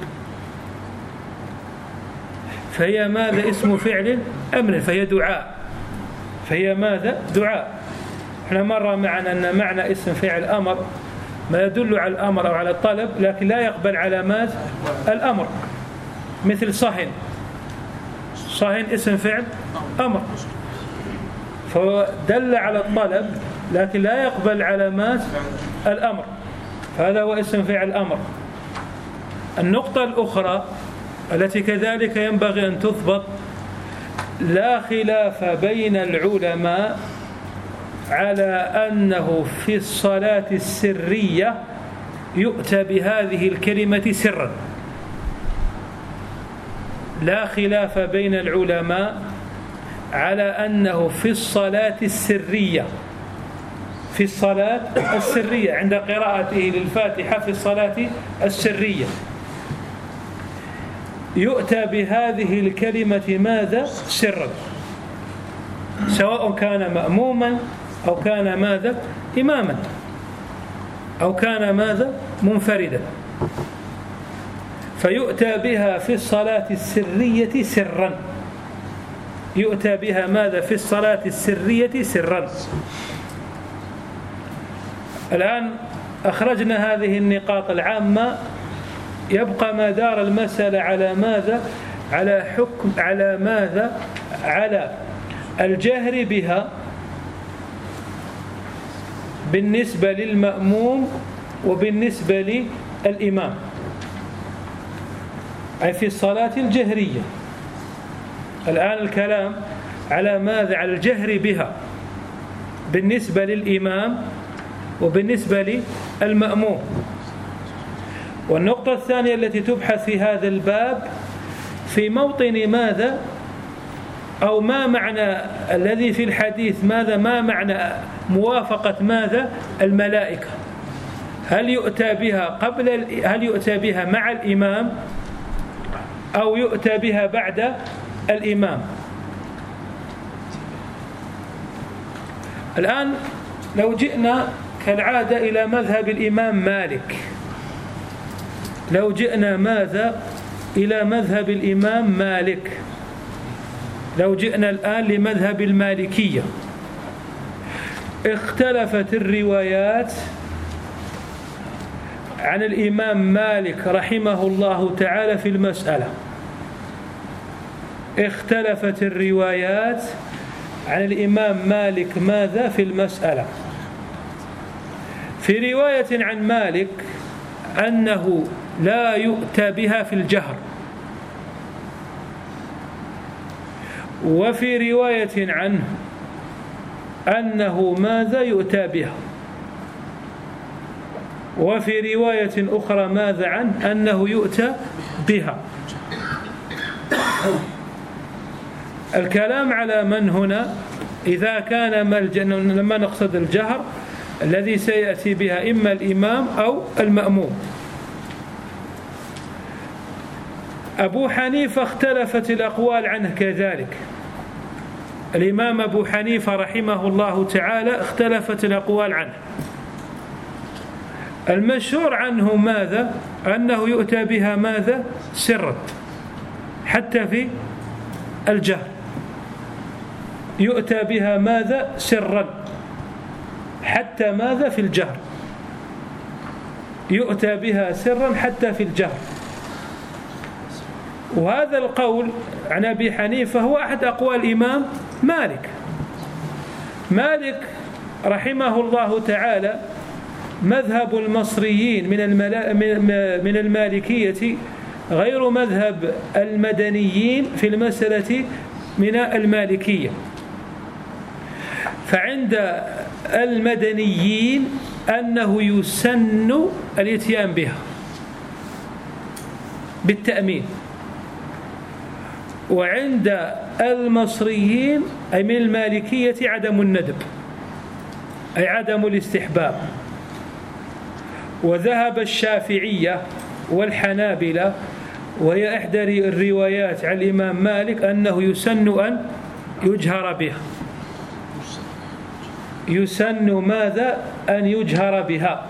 فهي ماذا؟ اسم فعل أمر، فهي دعاء. فهي ماذا؟ دعاء. احنا مر معنا أن معنى اسم فعل أمر ما يدل على الأمر أو على الطلب، لكن لا يقبل علامات الأمر، مثل صهن. صهن اسم فعل أمر، فدل على الطلب لكن لا يقبل علامات الأمر، فهذا هو اسم فعل أمر. النقطة الأخرى التي كذلك ينبغي أن تضبط: لا خلاف بين العلماء على أنه في الصلاة السرية يؤتى بهذه الكلمة سرا. لا خلاف بين العلماء على أنه في الصلاة السرية، في الصلاة السرية عند قراءته للفاتحة في الصلاة السرية يؤتى بهذه الكلمة ماذا؟ سرا، سواء كان مأموما أو كان ماذا؟ إماما، أو كان ماذا؟ منفردا. فيؤتى بها في الصلاة السرية سرا. يؤتى بها ماذا؟ في الصلاة السرية سرا. الآن أخرجنا هذه النقاط العامة، يبقى ما دار المسألة على ماذا؟ على حكم، على ماذا؟ على الجهر بها بالنسبة للمأموم وبالنسبة للإمام، أي في الصلاة الجهرية. الآن الكلام على ماذا؟ على الجهر بها بالنسبة للإمام وبالنسبة للمأموم. والنقطة الثانية التي تبحث في هذا الباب في موطن ماذا؟ أو ما معنى الذي في الحديث ماذا؟ ما معنى موافقة ماذا؟ الملائكة. هل يؤتى بها هل يؤتى بها مع الإمام أو يؤتى بها بعد الإمام؟ الآن لو جئنا كالعادة إلى مذهب الإمام مالك، لو جئنا ماذا إلى مذهب الإمام مالك. لو جئنا الآن لمذهب المالكية، اختلفت الروايات عن الإمام مالك رحمه الله تعالى في المسألة. اختلفت الروايات عن الإمام مالك ماذا في المسألة؟ في رواية عن مالك أنه لا يؤتى بها في الجهر، وفي رواية عنه أنه ماذا يؤتى بها، وفي رواية أخرى ماذا عنه أنه يؤتى بها. الكلام على من هنا؟ إذا كان لما نقصد الجهر الذي سيأتي بها إما الإمام أو المأموم. أبو حنيفة اختلفت الأقوال عنه كذلك. الإمام أبو حنيفة رحمه الله تعالى اختلفت الأقوال عنه. المشهور عنه ماذا؟ أنه يؤتى بها ماذا؟ سرا، حتى في الجهر يؤتى بها ماذا؟ سرا، حتى ماذا؟ في الجهر يؤتى بها سرا حتى في الجهر. وهذا القول عن أبي حنيفة هو أحد أقوال الإمام مالك. مالك رحمه الله تعالى مذهب المصريين من المالكية غير مذهب المدنيين في المسألة من المالكية. فعند المدنيين أنه يسن الاتيان بها بالتأمين، وعند المصريين أي من المالكية عدم الندب، أي عدم الاستحباب. وذهب الشافعية والحنابلة، وهي إحدى الروايات عن الإمام مالك، أنه يسن أن يجهر بها. يسن ماذا؟ أن يجهر بها.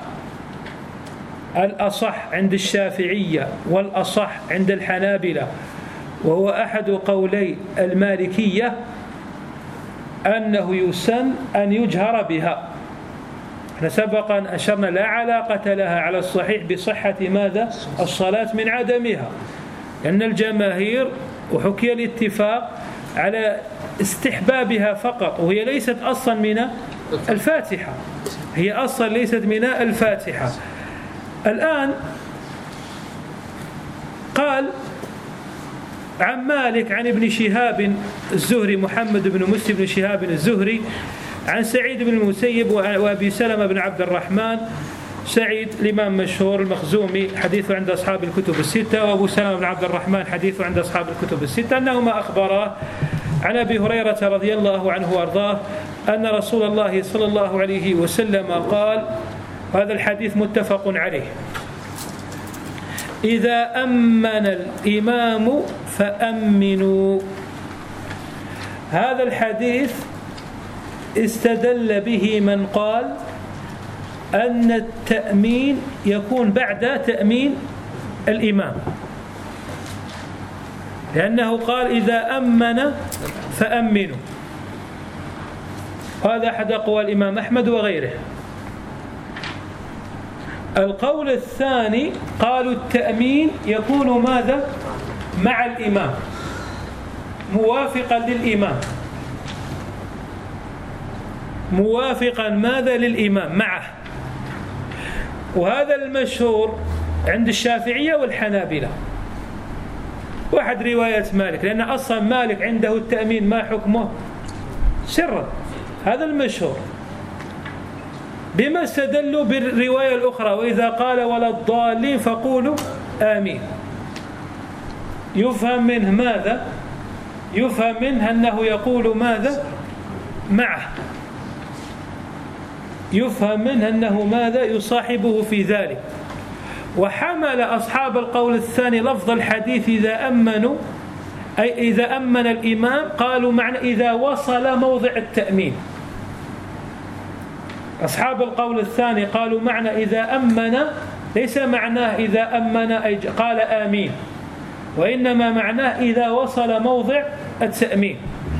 الأصح عند الشافعية والأصح عند الحنابلة، وهو أحد قولي المالكية، أنه يسن أن يجهر بها. احنا سبقا أشرنا لا علاقة لها على الصحيح بصحة ماذا؟ الصلاة من عدمها، لأن الجماهير وحكي الاتفاق على استحبابها فقط، وهي ليست أصلا من الفاتحة، هي أصلا ليست من الفاتحة. الآن قال عن مالك عن ابن شهاب الزهري، محمد بن مسلم بن شهاب الزهري، عن سعيد بن المسيب وأبي سلمة بن عبد الرحمن. سعيد الإمام مشهور المخزومي حديثه عند أصحاب الكتب الستة، وأبو سلمة بن عبد الرحمن حديثه عند أصحاب الكتب الستة، أنهما أخبراه عن أبي هريرة رضي الله عنه وأرضاه أن رسول الله صلى الله عليه وسلم قال، هذا الحديث متفق عليه: إذا أمن الإمام فأمنوا. هذا الحديث استدل به من قال أن التأمين يكون بعد تأمين الإمام، لأنه قال إذا أمن فأمنوا. هذا أحد أقوال الإمام أحمد وغيره. القول الثاني قالوا التأمين يكون ماذا؟ مع الإمام، موافقا للإمام، موافقا ماذا؟ للإمام، معه. وهذا المشهور عند الشافعية والحنابلة، واحد رواية مالك، لأن أصلا مالك عنده التأمين ما حكمه؟ سرا. هذا المشهور. بما استدلوا بالرواية الأخرى: وإذا قال ولا الضالين فقولوا آمين. يفهم منه ماذا؟ يفهم منه أنه يقول ماذا؟ معه. يفهم منه أنه ماذا؟ يصاحبه في ذلك. وحمل أصحاب القول الثاني لفظ الحديث إذا أمنوا، أي إذا أمن الإمام، قالوا معنى إذا وصل موضع التأمين. أصحاب القول الثاني قالوا معنى إذا أمن ليس معناه إذا أمن أي قال آمين، وإنما معناه إذا وصل موضع التأمين.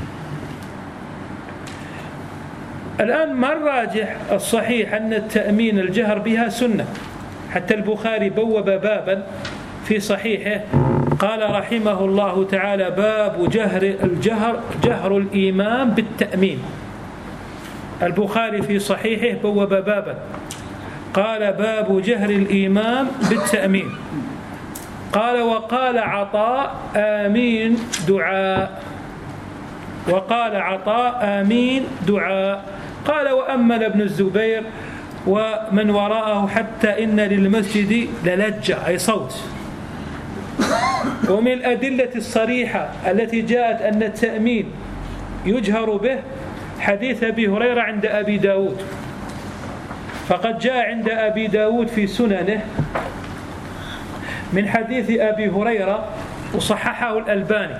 الآن ما الراجح؟ الصحيح أن التأمين الجهر بها سنة، حتى البخاري بوب بابا في صحيحه قال رحمه الله تعالى: باب جهر الإمام بالتأمين. البخاري في صحيحه بوب بابا قال: باب جهر الإمام بالتأمين. قال: وقال عطاء: آمين دعاء. وقال عطاء: آمين دعاء. قال: وأمل ابن الزبير ومن وراءه حتى إن للمسجد للجة، أي صوت. ومن الأدلة الصريحة التي جاءت أن التأمين يجهر به حديث أبي هريرة عند أبي داود، فقد جاء عند أبي داود في سننه من حديث أبي هريرة وصححه الألباني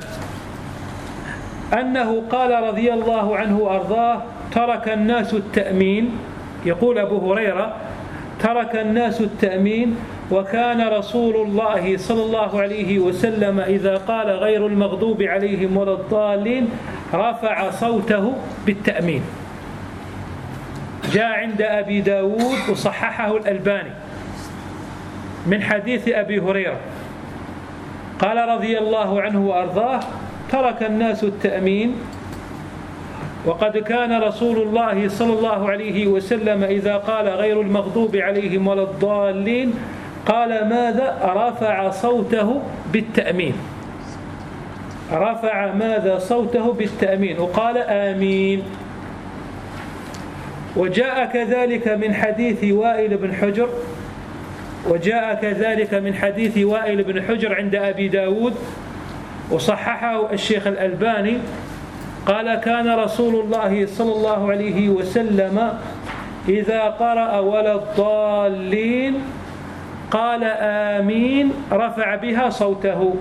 أنه قال رضي الله عنه وأرضاه: ترك الناس التأمين. يقول أبو هريرة: ترك الناس التأمين، وكان رسول الله صلى الله عليه وسلم إذا قال غير المغضوب عليهم ولا الضالين رفع صوته بالتأمين. جاء عند أبي داود وصححه الألباني من حديث أبي هريرة قال رضي الله عنه وأرضاه: ترك الناس التأمين، وقد كان رسول الله صلى الله عليه وسلم إذا قال غير المغضوب عليهم ولا الضالين قال ماذا؟ رفع صوته بالتأمين. رفع ماذا؟ صوته بالتأمين، وقال آمين. وجاء كذلك من حديث وائل بن حجر، عند أبي داود وصححه الشيخ الألباني قال: كان رسول الله صلى الله عليه وسلم إذا قرأ ولا الضالين قال آمين رفع بها صوته.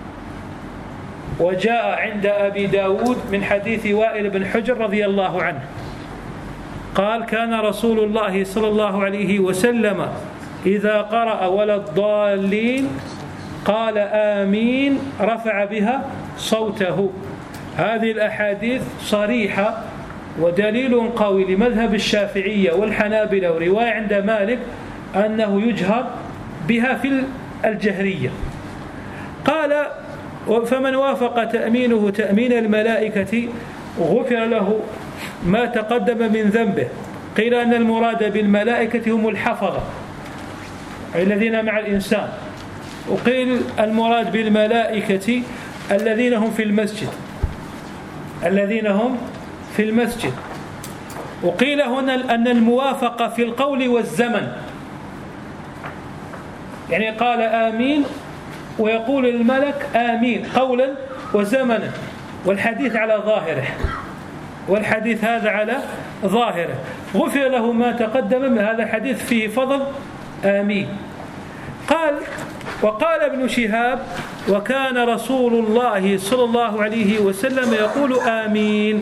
وجاء عند أبي داود من حديث وائل بن حجر رضي الله عنه قال: كان رسول الله صلى الله عليه وسلم إذا قرأ ولا الضالين قال آمين رفع بها صوته. هذه الأحاديث صريحة ودليل قوي لمذهب الشافعية والحنابلة ورواية عند مالك أنه يجهر بها في الجهرية. قال: فمن وافق تأمينه تأمين الملائكة غفر له ما تقدم من ذنبه. قيل أن المراد بالملائكة هم الحفظة الذين مع الإنسان، وقيل المراد بالملائكة الذين هم في المسجد، وقيل هنا أن الموافقة في القول والزمن، يعني قال آمين ويقول الملك آمين قولا وزمنا، والحديث هذا على ظاهره. غفر له ما تقدم من هذا الحديث فيه فضل آمين. وقال ابن شهاب: وكان رسول الله صلى الله عليه وسلم يقول آمين،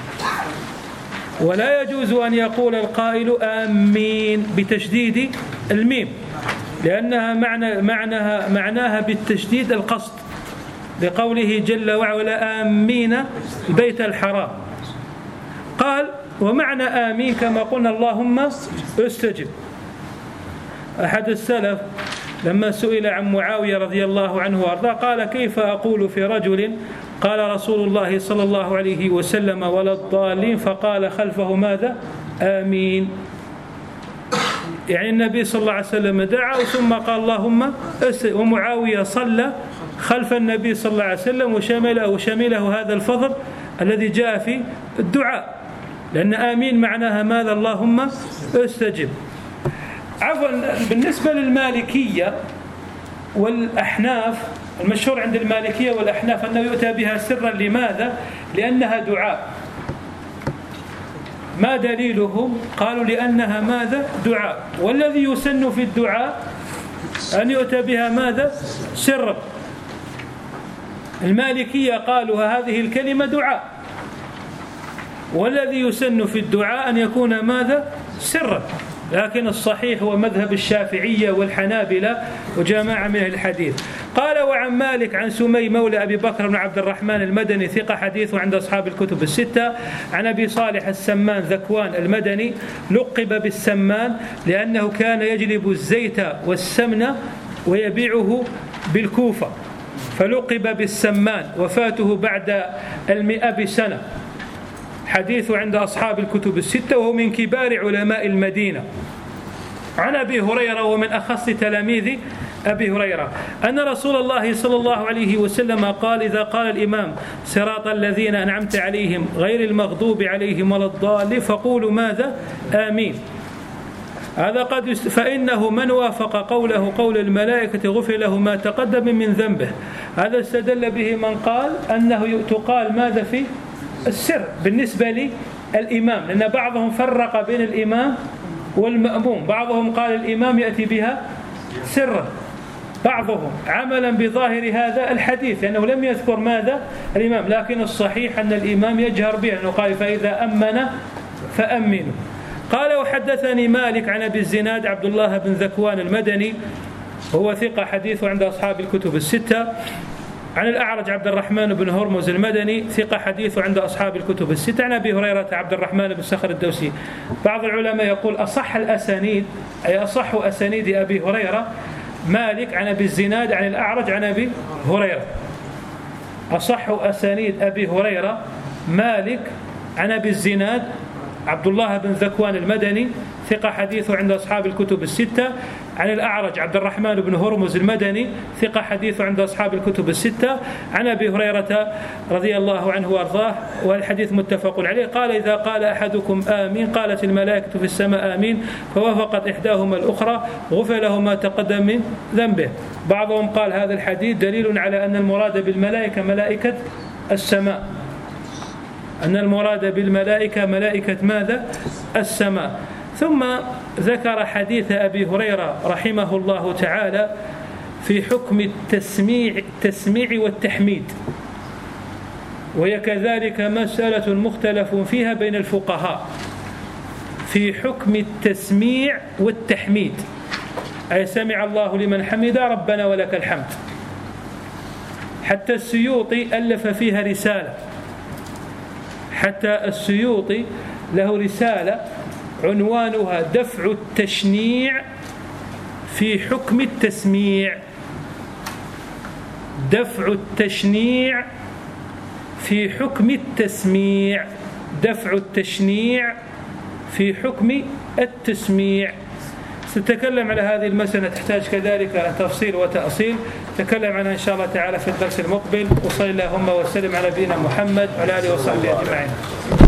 ولا يجوز أن يقول القائل آمين بتشديد الميم، لأنها معناها بالتشديد القصد، لقوله جل وعلا آمين البيت الحرام. قال: ومعنى آمين كما قلنا اللهم استجب. أحد السلف لما سئل عن معاوية رضي الله عنه وارضاه قال: كيف أقول في رجل قال رسول الله صلى الله عليه وسلم ولا الضالين فقال خلفه ماذا؟ آمين. يعني النبي صلى الله عليه وسلم دعا ثم قال اللهم استجب، ومعاوية صلى خلف النبي صلى الله عليه وسلم وشمله هذا الفضل الذي جاء في الدعاء، لأن آمين معناها ماذا؟ اللهم استجب. عفوا، بالنسبة للمالكية والأحناف، المشهور عند المالكية والأحناف أنه يؤتى بها سرا. لماذا؟ لأنها دعاء. ما دليلهم؟ قالوا لأنها ماذا؟ دعاء، والذي يسن في الدعاء أن يؤتى بها ماذا؟ سرا. المالكية قالوا هذه الكلمة دعاء، والذي يسن في الدعاء أن يكون ماذا؟ سرا. لكن الصحيح هو مذهب الشافعية والحنابلة وجماعة من الحديث. قال: وعن مالك عن سمي مولى أبي بكر بن عبد الرحمن المدني ثقة حديثه عند أصحاب الكتب الستة. عن أبي صالح السمان ذكوان المدني لقب بالسمان لأنه كان يجلب الزيت والسمن ويبيعه بالكوفة فلقب بالسمان. وفاته بعد 100 بسنة. حديثه عند أصحاب الكتب الستة وهو من كبار علماء المدينة. عن أبي هريرة ومن أخص تلاميذ أبي هريرة أن رسول الله صلى الله عليه وسلم قال: إذا قال الإمام صراط الذين أنعمت عليهم غير المغضوب عليهم ولا الضالين فقولوا ماذا؟ آمين. هذا قد فإنه من وافق قوله قول الملائكة غفر له ما تقدم من ذنبه. هذا استدل به من قال أنه تقال ماذا في السر بالنسبة للإمام، لأن بعضهم فرق بين الإمام والمأموم، بعضهم قال الإمام يأتي بها سرا، بعضهم عملا بظاهر هذا الحديث لأنه لم يذكر ماذا الإمام، لكن الصحيح أن الإمام يجهر به لأنه قال فإذا أمن فأمنوا. قال: وحدثني مالك عن أبي الزناد عبد الله بن ذكوان المدني وهو ثقة حديثه عند أصحاب الكتب الستة. عن الأعرج عبد الرحمن بن هرمز المدني ثقة حديثه عند أصحاب الكتب الستة. عن أبي هريرة عبد الرحمن بن صخر الدوسي. بعض العلماء يقول أصح الأسانيد أي أصح أسانيد أبي هريرة مالك عن أبي الزناد عن الأعرج عن أبي هريرة. أصح أسانيد أبي هريرة مالك عن أبي الزناد عبد الله بن ذكوان المدني ثقة حديثه عند أصحاب الكتب الستة. عن الأعرج عبد الرحمن بن هرمز المدني ثقة حديثه عند أصحاب الكتب الستة. عن أبي هريرة رضي الله عنه وأرضاه والحديث متفق عليه. قال: إذا قال أحدكم آمين قالت الملائكة في السماء آمين فوافقت إحداهما الأخرى غفر له ما تقدم من ذنبه. بعضهم قال هذا الحديث دليل على أن المراد بالملائكة ملائكة السماء، أن المراد بالملائكة ملائكة ماذا؟ السماء. ثم ذكر حديث أبي هريرة رحمه الله تعالى في حكم التسميع والتحميد، وهي كذلك مسألة مختلف فيها بين الفقهاء في حكم التسميع والتحميد، أي سمع الله لمن حمد ربنا ولك الحمد. حتى السيوطي ألف فيها رسالة، حتى السيوطي له رسالة عنوانها دفع التشنيع في حكم التسميع. دفع التشنيع في حكم التسميع، دفع التشنيع في حكم التسميع. ستتكلم على هذه المسألة، تحتاج كذلك تفصيل وتأصيل، تكلم عنها إن شاء الله تعالى في الدرس المقبل. وصلى اللهم وسلم على نبينا محمد وعلى آله وصحبه أجمعين.